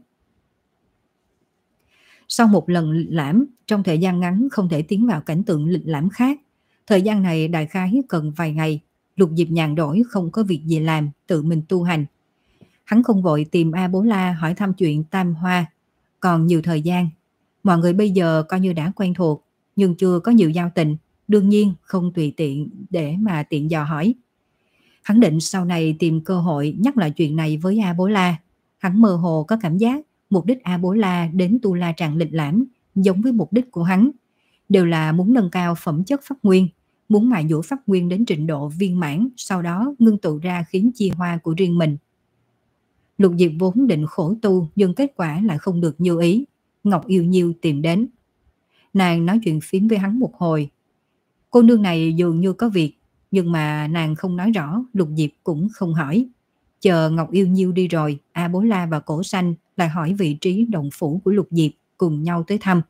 Sau một lần lịch lãm, trong thời gian ngắn không thể tiến vào cảnh tượng lịch lãm khác. Thời gian này đại khái cần vài ngày, Lục Diệp nhàn rỗi không có việc gì làm, tự mình tu hành. Hắn không vội tìm A Bố La hỏi thăm chuyện Tam Hoa, còn nhiều thời gian. Mọi người bây giờ coi như đã quen thuộc, nhưng chưa có nhiều giao tình, đương nhiên không tùy tiện để mà tiện dò hỏi. Hắn định sau này tìm cơ hội nhắc lại chuyện này với A Bố La. Hắn mơ hồ có cảm giác mục đích A Bố La đến Tu La Tràng lịch lãm giống với mục đích của hắn, đều là muốn nâng cao phẩm chất pháp nguyên, muốn mài dũa pháp nguyên đến trình độ viên mãn, sau đó ngưng tụ ra khiến chi hoa của riêng mình. Lục Diệp vốn định khổ tu, nhưng kết quả lại không được như ý. Ngọc Yêu Nhiêu tìm đến. Nàng nói chuyện phím với hắn một hồi. Cô nương này dường như có việc, nhưng mà nàng không nói rõ, Lục Diệp cũng không hỏi. Chờ Ngọc Yêu Nhiêu đi rồi, A Bố La và Cổ Xanh lại hỏi vị trí động phủ của Lục Diệp, cùng nhau tới thăm.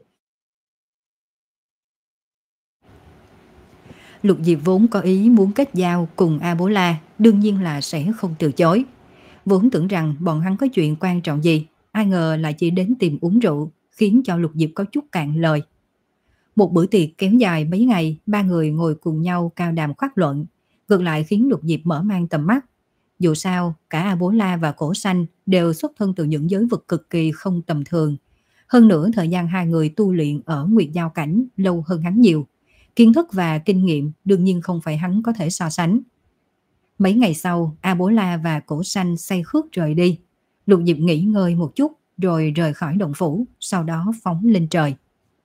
Lục Diệp vốn có ý muốn kết giao cùng A Bố La, đương nhiên là sẽ không từ chối. Vốn tưởng rằng bọn hắn có chuyện quan trọng gì, ai ngờ lại chỉ đến tìm uống rượu, khiến cho Lục Diệp có chút cạn lời. Một bữa tiệc kéo dài mấy ngày, ba người ngồi cùng nhau cao đàm khoác luận, ngược lại khiến Lục Diệp mở mang tầm mắt. Dù sao, cả A Bố La và Cổ Xanh đều xuất thân từ những giới vực cực kỳ không tầm thường. Hơn nữa thời gian hai người tu luyện ở Nguyệt Giao Cảnh lâu hơn hắn nhiều. Kiến thức và kinh nghiệm đương nhiên không phải hắn có thể so sánh. Mấy ngày sau, A Bố La và Cổ Xanh say khướt rời đi. Lục Diệp nghỉ ngơi một chút rồi rời khỏi động phủ, sau đó phóng lên trời.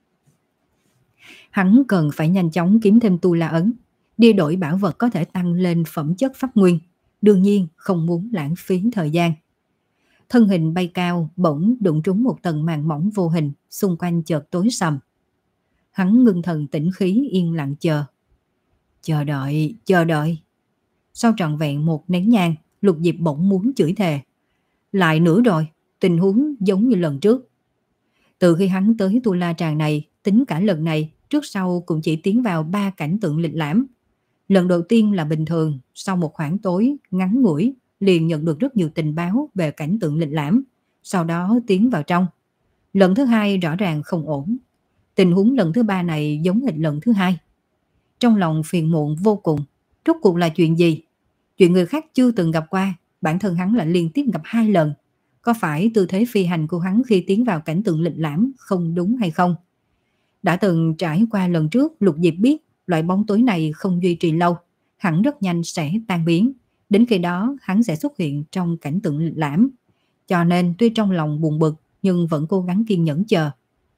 Hắn cần phải nhanh chóng kiếm thêm tu la ấn, đi đổi bảo vật có thể tăng lên phẩm chất pháp nguyên. Đương nhiên không muốn lãng phí thời gian. Thân hình bay cao, bỗng đụng trúng một tầng màn mỏng vô hình, xung quanh chợt tối sầm. Hắn ngưng thần tĩnh khí yên lặng chờ. Chờ đợi, chờ đợi. Sau trọn vẹn một nén nhang, Lục Diệp bỗng muốn chửi thề. Lại nữa rồi, tình huống giống như lần trước. Từ khi hắn tới Tu La Tràng này, tính cả lần này, trước sau cũng chỉ tiến vào ba cảnh tượng lịch lãm. Lần đầu tiên là bình thường, sau một khoảng tối ngắn ngủi, liền nhận được rất nhiều tình báo về cảnh tượng lịch lãm, sau đó tiến vào trong. Lần thứ hai rõ ràng không ổn. Tình huống lần thứ ba này giống hệt lần thứ hai. Trong lòng phiền muộn vô cùng, rốt cuộc là chuyện gì? Chuyện người khác chưa từng gặp qua, bản thân hắn lại liên tiếp gặp hai lần. Có phải tư thế phi hành của hắn khi tiến vào cảnh tượng lịch lãm không đúng hay không? Đã từng trải qua lần trước, Lục Diệp biết loại bóng tối này không duy trì lâu, hẳn rất nhanh sẽ tan biến. Đến khi đó hắn sẽ xuất hiện trong cảnh tượng lịch lãm. Cho nên tuy trong lòng buồn bực nhưng vẫn cố gắng kiên nhẫn chờ.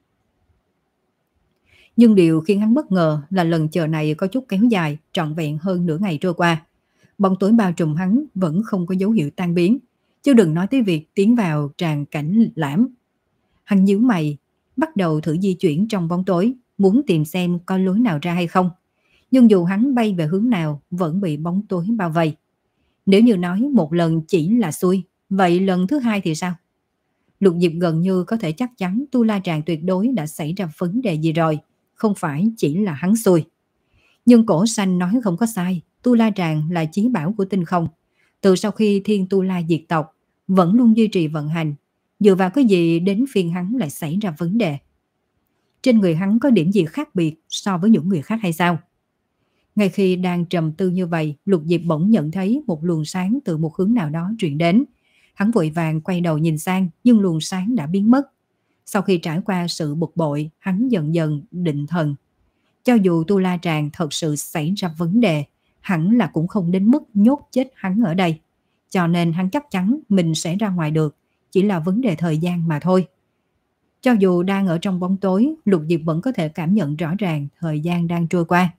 Nhưng điều khiến hắn bất ngờ là lần chờ này có chút kéo dài, trọn vẹn hơn nửa ngày trôi qua. Bóng tối bao trùm hắn vẫn không có dấu hiệu tan biến, chứ đừng nói tới việc tiến vào tràng cảnh lịch lãm. Hắn nhíu mày, bắt đầu thử di chuyển trong bóng tối, muốn tìm xem có lối nào ra hay không. Nhưng dù hắn bay về hướng nào vẫn bị bóng tối bao vây. Nếu như nói một lần chỉ là xui, vậy lần thứ hai thì sao? Lục Diệp gần như có thể chắc chắn Tu La Tràng tuyệt đối đã xảy ra vấn đề gì rồi, không phải chỉ là hắn xui. Nhưng Cổ Xanh nói không có sai, Tu La Tràng là chí bảo của tinh không. Từ sau khi Thiên Tu La diệt tộc, vẫn luôn duy trì vận hành. Dựa vào cái gì đến phiên hắn lại xảy ra vấn đề? Trên người hắn có điểm gì khác biệt so với những người khác hay sao? Ngay khi đang trầm tư như vậy, Lục Diệp bỗng nhận thấy một luồng sáng từ một hướng nào đó truyền đến. Hắn vội vàng quay đầu nhìn sang, nhưng luồng sáng đã biến mất. Sau khi trải qua sự bực bội, hắn dần dần định thần. Cho dù Tu La Tràng thật sự xảy ra vấn đề, hẳn là cũng không đến mức nhốt chết hắn ở đây. Cho nên hắn chắc chắn mình sẽ ra ngoài được, chỉ là vấn đề thời gian mà thôi. Cho dù đang ở trong bóng tối, Lục Diệp vẫn có thể cảm nhận rõ ràng thời gian đang trôi qua.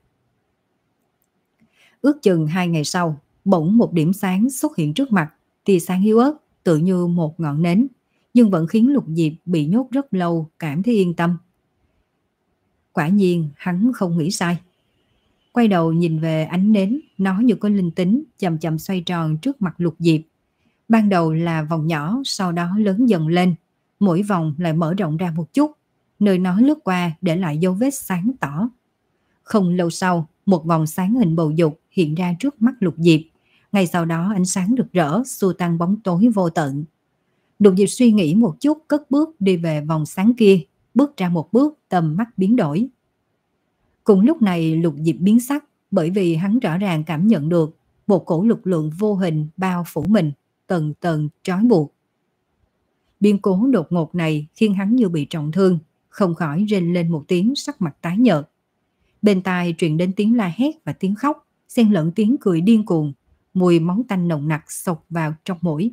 Ước chừng hai ngày sau, bỗng một điểm sáng xuất hiện trước mặt, tia sáng yếu ớt, tự như một ngọn nến. nhưng vẫn khiến Lục Diệp bị nhốt rất lâu cảm thấy yên tâm. Quả nhiên hắn không nghĩ sai. Quay đầu nhìn về ánh nến, nó như có linh tính, chậm chậm xoay tròn trước mặt Lục Diệp. Ban đầu là vòng nhỏ, sau đó lớn dần lên, mỗi vòng lại mở rộng ra một chút, nơi nó lướt qua để lại dấu vết sáng tỏ. Không lâu sau, một vòng sáng hình bầu dục hiện ra trước mắt Lục Diệp. Ngay sau đó ánh sáng rực rỡ xua tan bóng tối vô tận. Lục Diệp suy nghĩ một chút, cất bước đi về vòng sáng kia, bước ra một bước, tầm mắt biến đổi. Cùng lúc này Lục Diệp biến sắc, bởi vì hắn rõ ràng cảm nhận được một cổ lực lượng vô hình bao phủ mình, tầng tầng trói buộc. Biến cố đột ngột này khiến hắn như bị trọng thương, không khỏi rên lên một tiếng, sắc mặt tái nhợt. Bên tai truyền đến tiếng la hét và tiếng khóc, xen lẫn tiếng cười điên cuồng, mùi máu tanh nồng nặc xộc vào trong mũi.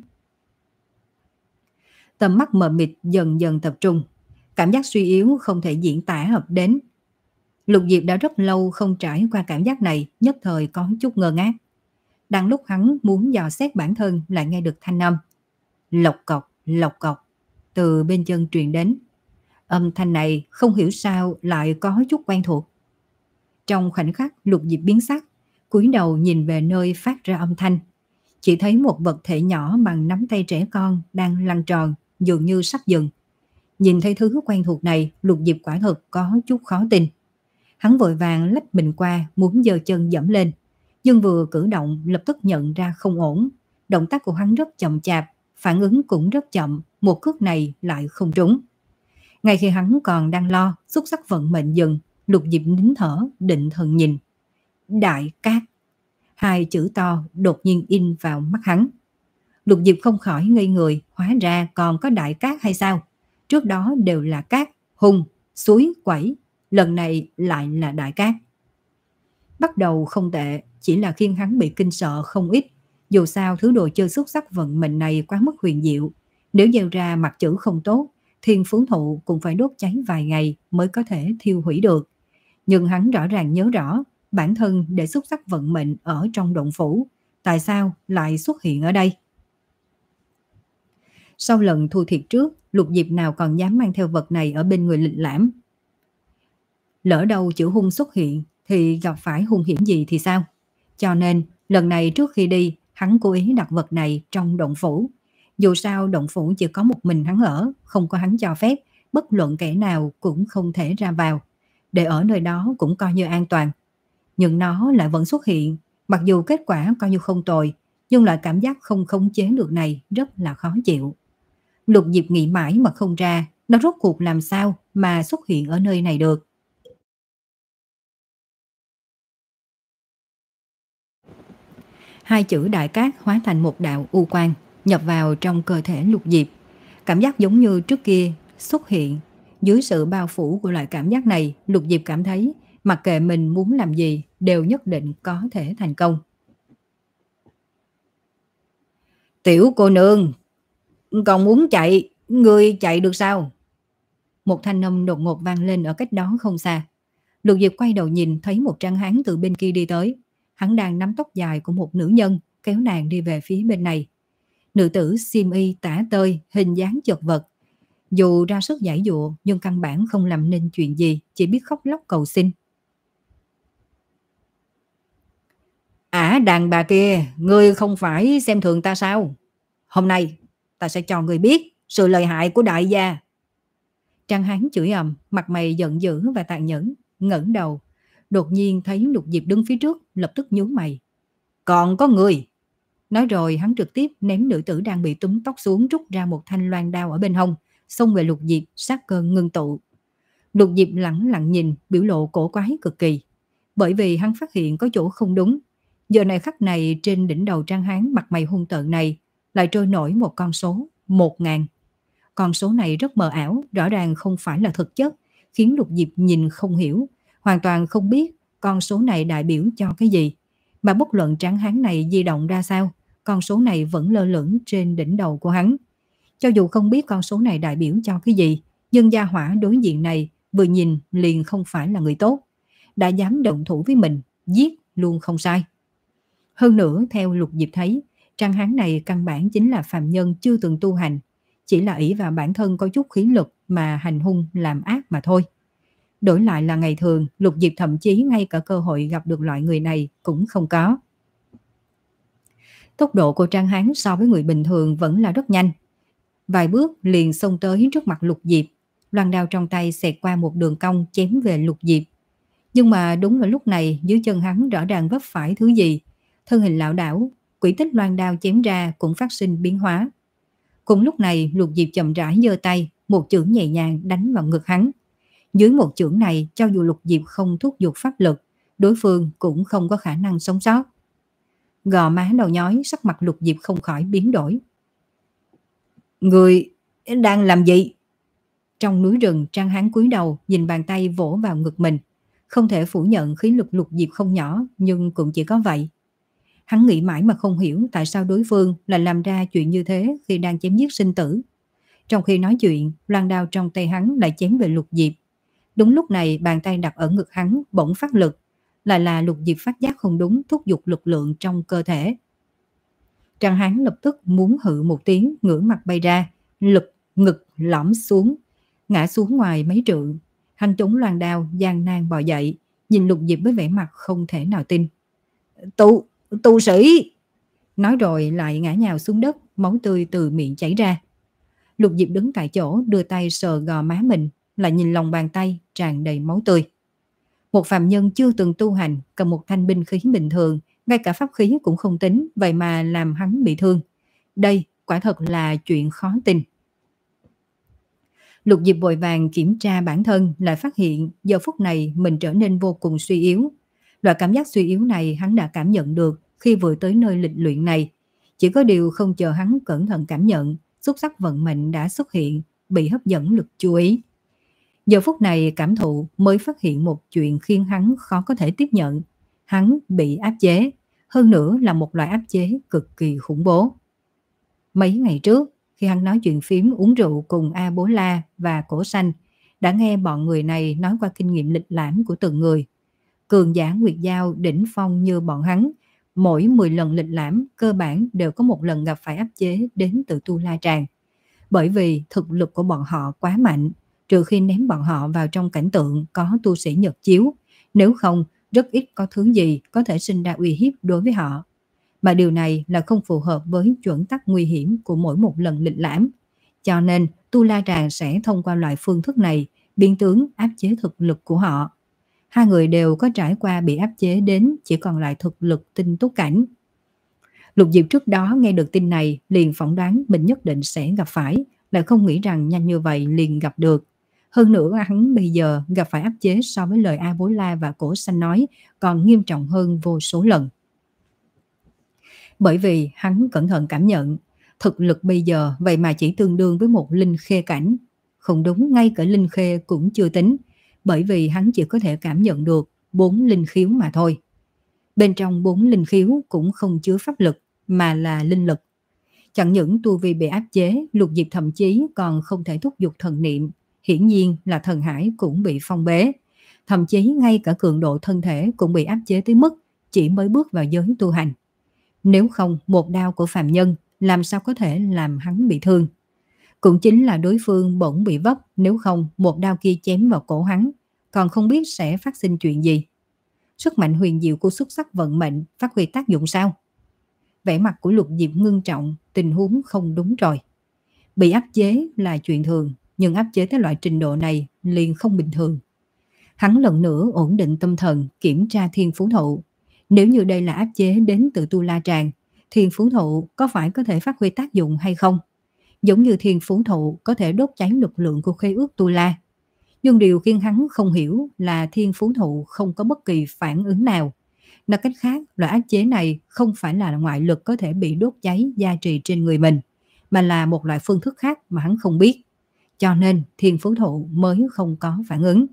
Tầm mắt mờ mịt dần dần tập trung, cảm giác suy yếu không thể diễn tả ập đến. Lục Diệp đã rất lâu không trải qua cảm giác này, nhất thời có chút ngơ ngác. Đang lúc hắn muốn dò xét bản thân lại nghe được thanh âm lộc cọc, lộc cọc từ bên chân truyền đến. Âm thanh này không hiểu sao lại có chút quen thuộc. Trong khoảnh khắc Lục Diệp biến sắc, cúi đầu nhìn về nơi phát ra âm thanh. Chỉ thấy một vật thể nhỏ bằng nắm tay trẻ con đang lăn tròn, dường như sắp dừng. Nhìn thấy thứ quen thuộc này, Lục Diệp quả thực có chút khó tin. Hắn vội vàng lách mình qua, muốn giơ chân dẫm lên. Nhưng vừa cử động lập tức nhận ra không ổn. Động tác của hắn rất chậm chạp, phản ứng cũng rất chậm, một cước này lại không trúng. Ngay khi hắn còn đang lo, xúc sắc vận mệnh dừng, Lục Diệp nín thở, định thần nhìn. Đại Cát. Hai chữ to đột nhiên in vào mắt hắn. Lục Diệp không khỏi ngây người, hóa ra còn có Đại Cát hay sao? Trước đó đều là cát, hung, suối, quẩy, lần này lại là Đại Cát. Bắt đầu không tệ, chỉ là khiến hắn bị kinh sợ không ít. Dù sao thứ đồ chơi xúc sắc vận mệnh này quá mức huyền diệu. Nếu gieo ra mặt chữ không tốt, thiên phú thụ cũng phải đốt cháy vài ngày mới có thể thiêu hủy được. Nhưng hắn rõ ràng nhớ rõ, bản thân để xúc sắc vận mệnh ở trong động phủ, tại sao lại xuất hiện ở đây? Sau lần thua thiệt trước, Lục Diệp nào còn dám mang theo vật này ở bên người lịch lãm. Lỡ đâu chữ hung xuất hiện thì gặp phải hung hiểm gì thì sao? Cho nên lần này trước khi đi, hắn cố ý đặt vật này trong động phủ. Dù sao động phủ chỉ có một mình hắn ở, không có hắn cho phép, bất luận kẻ nào cũng không thể ra vào. Để ở nơi đó cũng coi như an toàn. Nhưng nó lại vẫn xuất hiện, mặc dù kết quả coi như không tồi, nhưng lại cảm giác không khống chế được này rất là khó chịu. Lục Diệp nghĩ mãi mà không ra, nó rốt cuộc làm sao mà xuất hiện ở nơi này được. Hai chữ Đại Cát hóa thành một đạo u quang, nhập vào trong cơ thể Lục Diệp. Cảm giác giống như trước kia xuất hiện. Dưới sự bao phủ của loại cảm giác này, Lục Diệp cảm thấy mặc kệ mình muốn làm gì đều nhất định có thể thành công. Tiểu cô nương, còn muốn chạy, người chạy được sao? Một thanh âm đột ngột vang lên ở cách đó không xa. Lục Diệp quay đầu nhìn thấy một tráng hán từ bên kia đi tới. Hắn đang nắm tóc dài của một nữ nhân, kéo nàng đi về phía bên này. Nữ tử xiêm y tả tơi, hình dáng chật vật. Dù ra sức giải dụa nhưng căn bản không làm nên chuyện gì, chỉ biết khóc lóc cầu xin. À, đàn bà kia, ngươi không phải xem thường ta sao? Hôm nay ta sẽ cho ngươi biết sự lợi hại của đại gia. Trang hán chửi ầm, mặt mày giận dữ và tàn nhẫn, ngẩng đầu, đột nhiên thấy Lục Diệp đứng phía trước, lập tức nhíu mày. Còn có người. Nói rồi hắn trực tiếp ném nữ tử đang bị túm tóc xuống, rút ra một thanh loan đao ở bên hông, xông về Lục Diệp, sát cơ ngưng tụ. Lục Diệp lẳng lặng nhìn, biểu lộ cổ quái cực kỳ, bởi vì hắn phát hiện có chỗ không đúng. Giờ này khắc này trên đỉnh đầu Trang hán mặt mày hung tợn này lại trôi nổi một con số một ngàn. Con số này rất mờ ảo, rõ ràng không phải là thực chất, khiến Lục Diệp nhìn không hiểu, hoàn toàn không biết con số này đại biểu cho cái gì. Mà bất luận tráng hán này di động ra sao, con số này vẫn lơ lửng trên đỉnh đầu của hắn. Cho dù không biết con số này đại biểu cho cái gì, nhưng gia hỏa đối diện này vừa nhìn liền không phải là người tốt. Đã dám động thủ với mình, giết luôn không sai. Hơn nữa theo Lục Diệp thấy, tráng hán này căn bản chính là phàm nhân chưa từng tu hành. chỉ là ỷ vào bản thân có chút khí lực mà hành hung làm ác mà thôi. Đổi lại là ngày thường, Lục Diệp thậm chí ngay cả cơ hội gặp được loại người này cũng không có. Tốc độ của Trang Hán so với người bình thường vẫn là rất nhanh. Vài bước liền xông tới trước mặt Lục Diệp, loan đao trong tay xẹt qua một đường cong chém về Lục Diệp. Nhưng mà đúng vào lúc này, dưới chân hắn rõ ràng vấp phải thứ gì. Thân hình lảo đảo, quỹ tích loan đao chém ra cũng phát sinh biến hóa. Cùng lúc này, Lục Diệp chậm rãi giơ tay, một chưởng nhẹ nhàng đánh vào ngực hắn. Dưới một chưởng này, cho dù Lục Diệp không thúc giục pháp lực, đối phương cũng không có khả năng sống sót. Gò má đầu nhói, sắc mặt Lục Diệp không khỏi biến đổi. Người đang làm gì? Trong núi rừng, Trang Hán cúi đầu nhìn bàn tay vỗ vào ngực mình. Không thể phủ nhận khí lực Lục Diệp không nhỏ, nhưng cũng chỉ có vậy. Hắn nghĩ mãi mà không hiểu tại sao đối phương lại làm ra chuyện như thế khi đang chém giết sinh tử. Trong khi nói chuyện, loan đao trong tay hắn lại chém về Lục Diệp. Đúng lúc này, bàn tay đặt ở ngực hắn bỗng phát lực, lại là Lục Diệp phát giác không đúng, thúc giục lực lượng trong cơ thể. Trang Hán lập tức muốn hự một tiếng, ngửa mặt bay ra, lực ngực lõm xuống, ngã xuống ngoài mấy trượng. Hắn chống loan đao, gian nan bò dậy, nhìn Lục Diệp với vẻ mặt không thể nào tin. Tu, tu sĩ! Nói rồi lại ngã nhào xuống đất, máu tươi từ miệng chảy ra. Lục Diệp đứng tại chỗ, đưa tay sờ gò má mình, lại nhìn lòng bàn tay tràn đầy máu tươi. Một phàm nhân chưa từng tu hành, cầm một thanh binh khí bình thường, ngay cả pháp khí cũng không tính, vậy mà làm hắn bị thương. Đây quả thật là chuyện khó tin. Lục Diệp vội vàng kiểm tra bản thân, lại phát hiện giờ phút này mình trở nên vô cùng suy yếu. Loại cảm giác suy yếu này hắn đã cảm nhận được khi vừa tới nơi lịch luyện này. Chỉ có điều không chờ hắn cẩn thận cảm nhận, xúc sắc vận mệnh đã xuất hiện, bị hấp dẫn lực chú ý. Giờ phút này cảm thụ mới phát hiện một chuyện khiến hắn khó có thể tiếp nhận. Hắn bị áp chế, hơn nữa là một loại áp chế cực kỳ khủng bố. Mấy ngày trước, khi hắn nói chuyện phím uống rượu cùng A Bố La và Cổ Xanh, đã nghe bọn người này nói qua kinh nghiệm lịch lãm của từng người. Cường giả Nguyệt Giao đỉnh phong như bọn hắn, mỗi mười lần lịch lãm cơ bản đều có một lần gặp phải áp chế đến từ Tu La Tràng. Bởi vì thực lực của bọn họ quá mạnh, trừ khi ném bọn họ vào trong cảnh tượng có tu sĩ nhật chiếu, nếu không rất ít có thứ gì có thể sinh ra uy hiếp đối với họ. Mà điều này là không phù hợp với chuẩn tắc nguy hiểm của mỗi một lần lịch lãm. Cho nên Tu La Tràng sẽ thông qua loại phương thức này biến tướng áp chế thực lực của họ. Hai người đều có trải qua bị áp chế đến chỉ còn lại thực lực tinh túc cảnh. Lục Diệp trước đó nghe được tin này liền phỏng đoán mình nhất định sẽ gặp phải, lại không nghĩ rằng nhanh như vậy liền gặp được. Hơn nữa hắn bây giờ gặp phải áp chế so với lời A Bố La và Cổ Xanh nói còn nghiêm trọng hơn vô số lần. Bởi vì hắn cẩn thận cảm nhận, thực lực bây giờ vậy mà chỉ tương đương với một linh khê cảnh. Không đúng, ngay cả linh khê cũng chưa tính, bởi vì hắn chỉ có thể cảm nhận được bốn linh khiếu mà thôi. Bên trong bốn linh khiếu cũng không chứa pháp lực, mà là linh lực. Chẳng những tu vi bị áp chế, Lục Diệp thậm chí còn không thể thúc giục thần niệm, hiển nhiên là thần hải cũng bị phong bế. Thậm chí ngay cả cường độ thân thể cũng bị áp chế tới mức chỉ mới bước vào giới tu hành. Nếu không, một đao của phàm nhân làm sao có thể làm hắn bị thương. Cũng chính là đối phương bỗng bị vấp, nếu không một đao kia chém vào cổ hắn, còn không biết sẽ phát sinh chuyện gì. Sức mạnh huyền diệu của xuất sắc vận mệnh phát huy tác dụng sao? Vẻ mặt của Lục Diệp ngưng trọng, tình huống không đúng rồi. Bị áp chế là chuyện thường, nhưng áp chế tới loại trình độ này liền không bình thường. Hắn lần nữa ổn định tâm thần, kiểm tra thiên phú thụ. Nếu như đây là áp chế đến từ Tu La Tràng, thiên phú thụ có phải có thể phát huy tác dụng hay không? Giống như thiên phú thụ có thể đốt cháy lực lượng của khế ước Tu La. Nhưng điều khiến hắn không hiểu là thiên phú thụ không có bất kỳ phản ứng nào. Nói cách khác, loại áp chế này không phải là ngoại lực có thể bị đốt cháy gia trì trên người mình, mà là một loại phương thức khác mà hắn không biết. Cho nên thiên phú thụ mới không có phản ứng.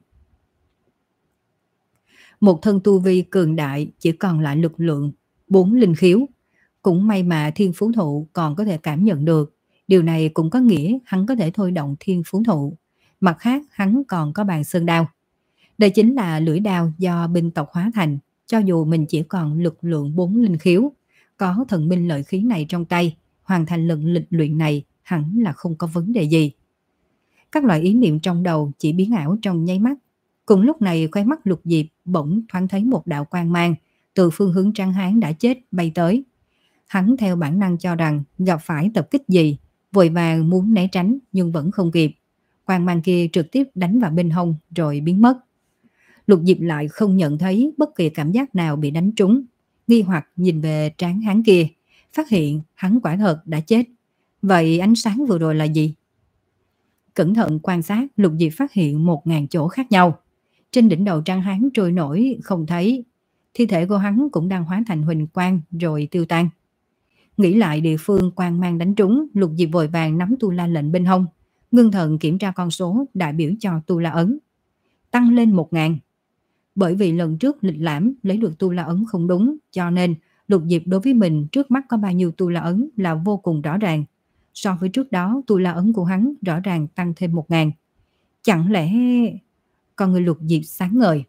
Một thân tu vi cường đại chỉ còn lại lực lượng bốn linh khiếu. Cũng may mà thiên phú thụ còn có thể cảm nhận được. Điều này cũng có nghĩa hắn có thể thôi động thiên phú thụ. Mặt khác hắn còn có bàn sơn đao. Đây chính là lưỡi đao do binh tộc hóa thành. Cho dù mình chỉ còn lực lượng bốn linh khiếu, có thần binh lợi khí này trong tay, hoàn thành lần lịch luyện này hẳn là không có vấn đề gì. Các loại ý niệm trong đầu chỉ biến ảo trong nháy mắt. Cùng lúc này khóe mắt Lục Diệp bỗng thoáng thấy một đạo quang mang từ phương hướng Tráng Hán đã chết bay tới. Hắn theo bản năng cho rằng gặp phải tập kích gì, vội vàng muốn né tránh nhưng vẫn không kịp. Quang mang kia trực tiếp đánh vào bên hông rồi biến mất. Lục Diệp lại không nhận thấy bất kỳ cảm giác nào bị đánh trúng. Nghi hoặc nhìn về Tráng Hán kia, phát hiện hắn quả thật đã chết. Vậy ánh sáng vừa rồi là gì? Cẩn thận quan sát, Lục Diệp phát hiện một ngàn chỗ khác nhau. Trên đỉnh đầu Tráng Hán trôi nổi không thấy. Thi thể của hắn cũng đang hóa thành huỳnh quang rồi tiêu tan. Nghĩ lại địa phương quang mang đánh trúng, Lục Diệp vội vàng nắm tu la lệnh bên hông, ngưng thần kiểm tra con số đại biểu cho tu la ấn. Tăng lên một ngàn. Bởi vì lần trước lịch lãm lấy được tu la ấn không đúng, cho nên Lục Diệp đối với mình trước mắt có bao nhiêu tu la ấn là vô cùng rõ ràng. So với trước đó, tu la ấn của hắn rõ ràng tăng thêm một ngàn. Chẳng lẽ... Con người Lục Diệp sáng ngời.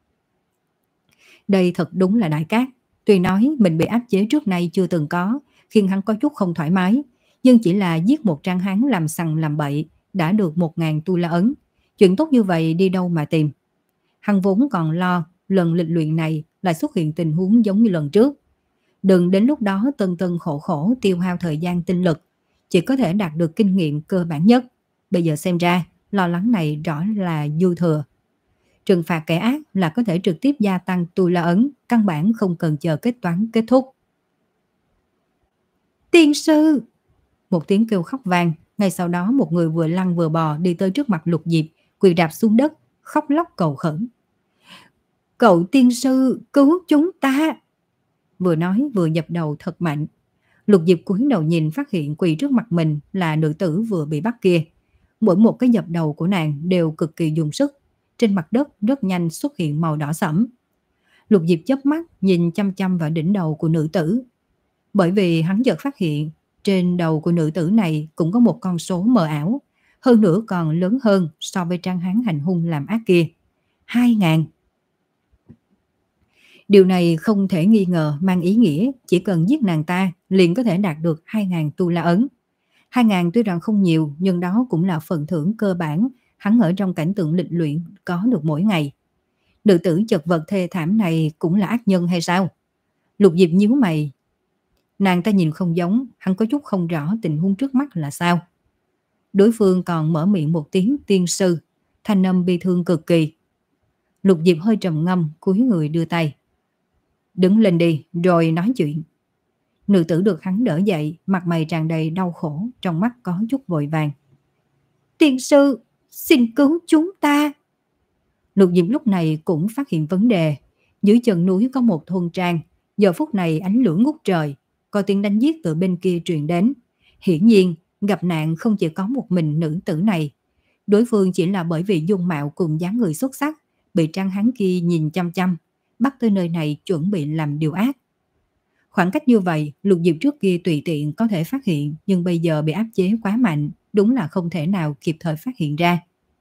Đây thật đúng là đại cát. Tuy nói mình bị áp chế trước nay chưa từng có, khiến hắn có chút không thoải mái, nhưng chỉ là giết một Tráng Hán làm sằng làm bậy đã được một ngàn tu la ấn. Chuyện tốt như vậy đi đâu mà tìm. Hắn vốn còn lo lần lịch luyện này lại xuất hiện tình huống giống như lần trước. Đừng đến lúc đó tân tân khổ khổ tiêu hao thời gian tinh lực, chỉ có thể đạt được kinh nghiệm cơ bản nhất. Bây giờ xem ra lo lắng này rõ là dư thừa. Trừng phạt kẻ ác là có thể trực tiếp gia tăng tu la ấn, căn bản không cần chờ kết toán kết thúc. Tiên sư! Một tiếng kêu khóc vang, ngay sau đó một người vừa lăn vừa bò đi tới trước mặt Lục Diệp, quỳ rạp xuống đất, khóc lóc cầu khẩn. Cậu tiên sư, cứu chúng ta! Vừa nói vừa dập đầu thật mạnh. Lục Diệp cúi đầu nhìn phát hiện quỳ trước mặt mình là nữ tử vừa bị bắt kia. Mỗi một cái dập đầu của nàng đều cực kỳ dùng sức. Trên mặt đất rất nhanh xuất hiện màu đỏ sẫm. Lục Diệp chớp mắt nhìn chăm chăm vào đỉnh đầu của nữ tử. Bởi vì hắn chợt phát hiện trên đầu của nữ tử này cũng có một con số mờ ảo, hơn nữa còn lớn hơn so với Tráng Hán hành hung làm ác kia. Hai ngàn. Điều này không thể nghi ngờ mang ý nghĩa chỉ cần giết nàng ta liền có thể đạt được hai ngàn tu la ấn. Hai ngàn tuy rằng không nhiều nhưng đó cũng là phần thưởng cơ bản hắn ở trong cảnh tượng lịch luyện có được mỗi ngày. Nữ tử chật vật thê thảm này cũng là ác nhân hay sao? Lục Diệp nhíu mày. Nàng ta nhìn không giống, hắn có chút không rõ tình huống trước mắt là sao. Đối phương còn mở miệng một tiếng tiên sư, thanh âm bi thương cực kỳ. Lục Diệp hơi trầm ngâm, cúi người đưa tay. Đứng lên đi, rồi nói chuyện. Nữ tử được hắn đỡ dậy, mặt mày tràn đầy đau khổ, trong mắt có chút vội vàng. Tiên sư, xin cứu chúng ta. Lục Diệp lúc này cũng phát hiện vấn đề. Dưới chân núi có một thôn trang, giờ phút này ánh lửa ngút trời, có tiếng đánh giết từ bên kia truyền đến. Hiển nhiên, gặp nạn không chỉ có một mình nữ tử này. Đối phương chỉ là bởi vì dung mạo cùng dáng người xuất sắc, bị Tráng Hán kia nhìn chăm chăm, bắt tới nơi này chuẩn bị làm điều ác. Khoảng cách như vậy, Lục Diệp trước kia tùy tiện có thể phát hiện, nhưng bây giờ bị áp chế quá mạnh, đúng là không thể nào kịp thời phát hiện ra.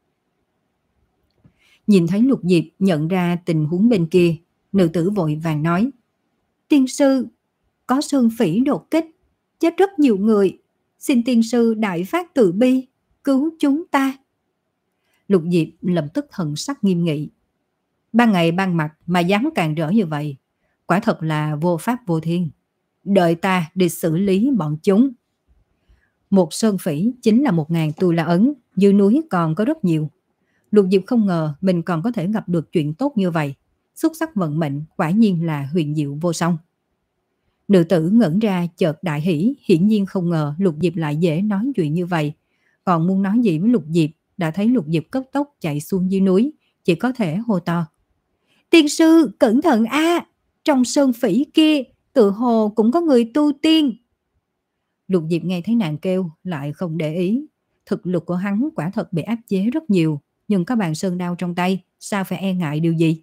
Nhìn thấy Lục Diệp nhận ra tình huống bên kia, nữ tử vội vàng nói. Tiên sư, có sơn phỉ đột kích, chết rất nhiều người. Xin tiên sư đại phát từ bi, cứu chúng ta. Lục Diệp lập tức thần sắc nghiêm nghị. Ban ngày ban mặt mà dám càng rỡ như vậy, quả thật là vô pháp vô thiên. Đợi ta đi xử lý bọn chúng. Một sơn phỉ chính là một ngàn tu la ấn, dưới núi còn có rất nhiều. Lục Diệp không ngờ mình còn có thể gặp được chuyện tốt như vậy. Xuất sắc vận mệnh quả nhiên là huyền diệu vô song. Nữ tử ngẩn ra chợt đại hỉ, hiển nhiên không ngờ Lục Diệp lại dễ nói chuyện như vậy. Còn muốn nói gì với Lục Diệp, đã thấy Lục Diệp cấp tốc chạy xuống dưới núi, chỉ có thể hô to. Tiên sư, cẩn thận a, à, trong sơn phỉ kia, tự hồ cũng có người tu tiên. Lục Diệp nghe thấy nàng kêu, lại không để ý. Thực lực của hắn quả thật bị áp chế rất nhiều, nhưng có bàn sơn đao trong tay, sao phải e ngại điều gì?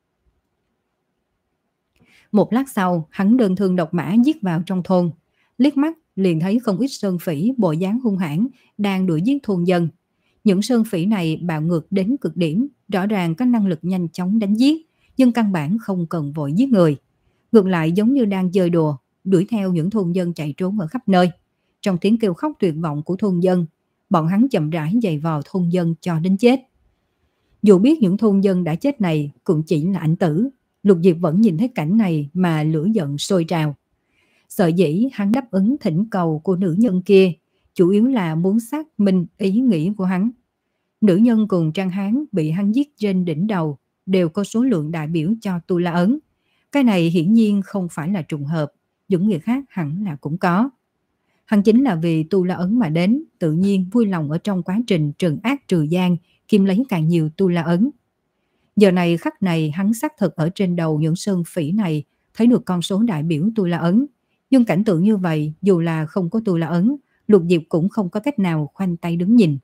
Một lát sau, hắn đơn thương độc mã giết vào trong thôn. Liếc mắt, liền thấy không ít sơn phỉ bộ dáng hung hãn đang đuổi giết thôn dân. Những sơn phỉ này bạo ngược đến cực điểm, rõ ràng có năng lực nhanh chóng đánh giết, nhưng căn bản không cần vội giết người. Ngược lại giống như đang chơi đùa, đuổi theo những thôn dân chạy trốn ở khắp nơi. trong tiếng kêu khóc tuyệt vọng của thôn dân, bọn hắn chậm rãi giày vò thôn dân cho đến chết. Dù biết những thôn dân đã chết này cũng chỉ là ảnh tử, Lục Diệp vẫn nhìn thấy cảnh này mà lửa giận sôi trào. Sở dĩ hắn đáp ứng thỉnh cầu của nữ nhân kia, chủ yếu là muốn xác minh ý nghĩ của hắn. Nữ nhân cùng Trang Hán bị hắn giết trên đỉnh đầu đều có số lượng đại biểu cho Tu La Ấn. Cái này hiển nhiên không phải là trùng hợp, những người khác hẳn là cũng có. Hắn chính là vì Tu La Ấn mà đến, tự nhiên vui lòng ở trong quá trình trừng ác trừ gian, kiếm lấy càng nhiều Tu La Ấn. Giờ này khắc này hắn xác thực ở trên đầu những sơn phỉ này thấy được con số đại biểu Tu La Ấn. Nhưng cảnh tượng như vậy, dù là không có Tu La Ấn, Lục Diệp cũng không có cách nào khoanh tay đứng nhìn.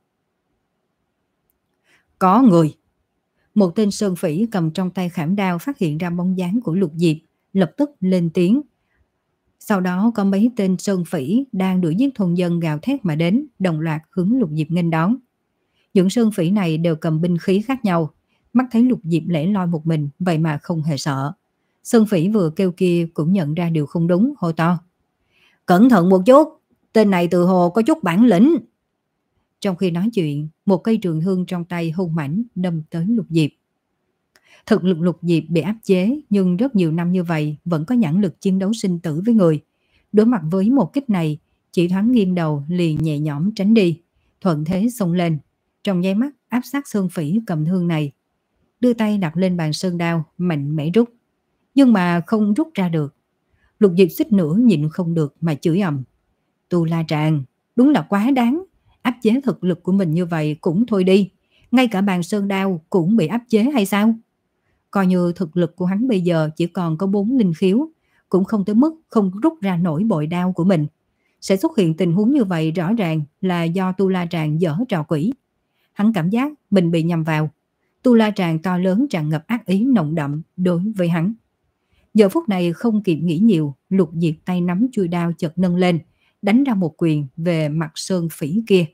Có người. Một tên sơn phỉ cầm trong tay khảm đao phát hiện ra bóng dáng của Lục Diệp, lập tức lên tiếng. Sau đó có mấy tên sơn phỉ đang đuổi giết thôn dân gào thét mà đến, đồng loạt hướng Lục Diệp nghênh đón. Những sơn phỉ này đều cầm binh khí khác nhau, mắt thấy Lục Diệp lẻ loi một mình, vậy mà không hề sợ. Sơn phỉ vừa kêu kia cũng nhận ra điều không đúng, hô to. Cẩn thận một chút, tên này từ hồ có chút bản lĩnh. Trong khi nói chuyện, một cây trường thương trong tay hung mãnh đâm tới Lục Diệp. Thực lực Lục Diệp bị áp chế, nhưng rất nhiều năm như vậy vẫn có nhãn lực chiến đấu sinh tử với người. Đối mặt với một kích này, chỉ thoáng nghiêng đầu liền nhẹ nhõm tránh đi, thuận thế xông lên, trong nháy mắt áp sát sơn phỉ cầm thương này. Đưa tay đặt lên bàn sơn đao, mạnh mẽ rút. Nhưng mà không rút ra được. Lục Diệp xích nữa nhịn không được mà chửi ầm. Tu La Tràng, đúng là quá đáng. Áp chế thực lực của mình như vậy cũng thôi đi. Ngay cả bàn sơn đao cũng bị áp chế hay sao? Coi như thực lực của hắn bây giờ chỉ còn có bốn linh khiếu, cũng không tới mức không rút ra nổi bội đao của mình. Sẽ xuất hiện tình huống như vậy rõ ràng là do Tu La Tràng dở trò quỷ. Hắn cảm giác mình bị nhầm vào. Tu La Tràng to lớn tràn ngập ác ý nồng đậm đối với hắn. Giờ phút này không kịp nghĩ nhiều, Lục Diệp tay nắm chuôi đao chợt nâng lên, đánh ra một quyền về mặt sơn phỉ kia.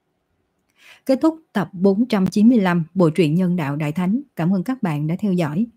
Kết thúc tập bốn trăm chín mươi lăm Bộ truyện Nhân Đạo Đại Thánh. Cảm ơn các bạn đã theo dõi.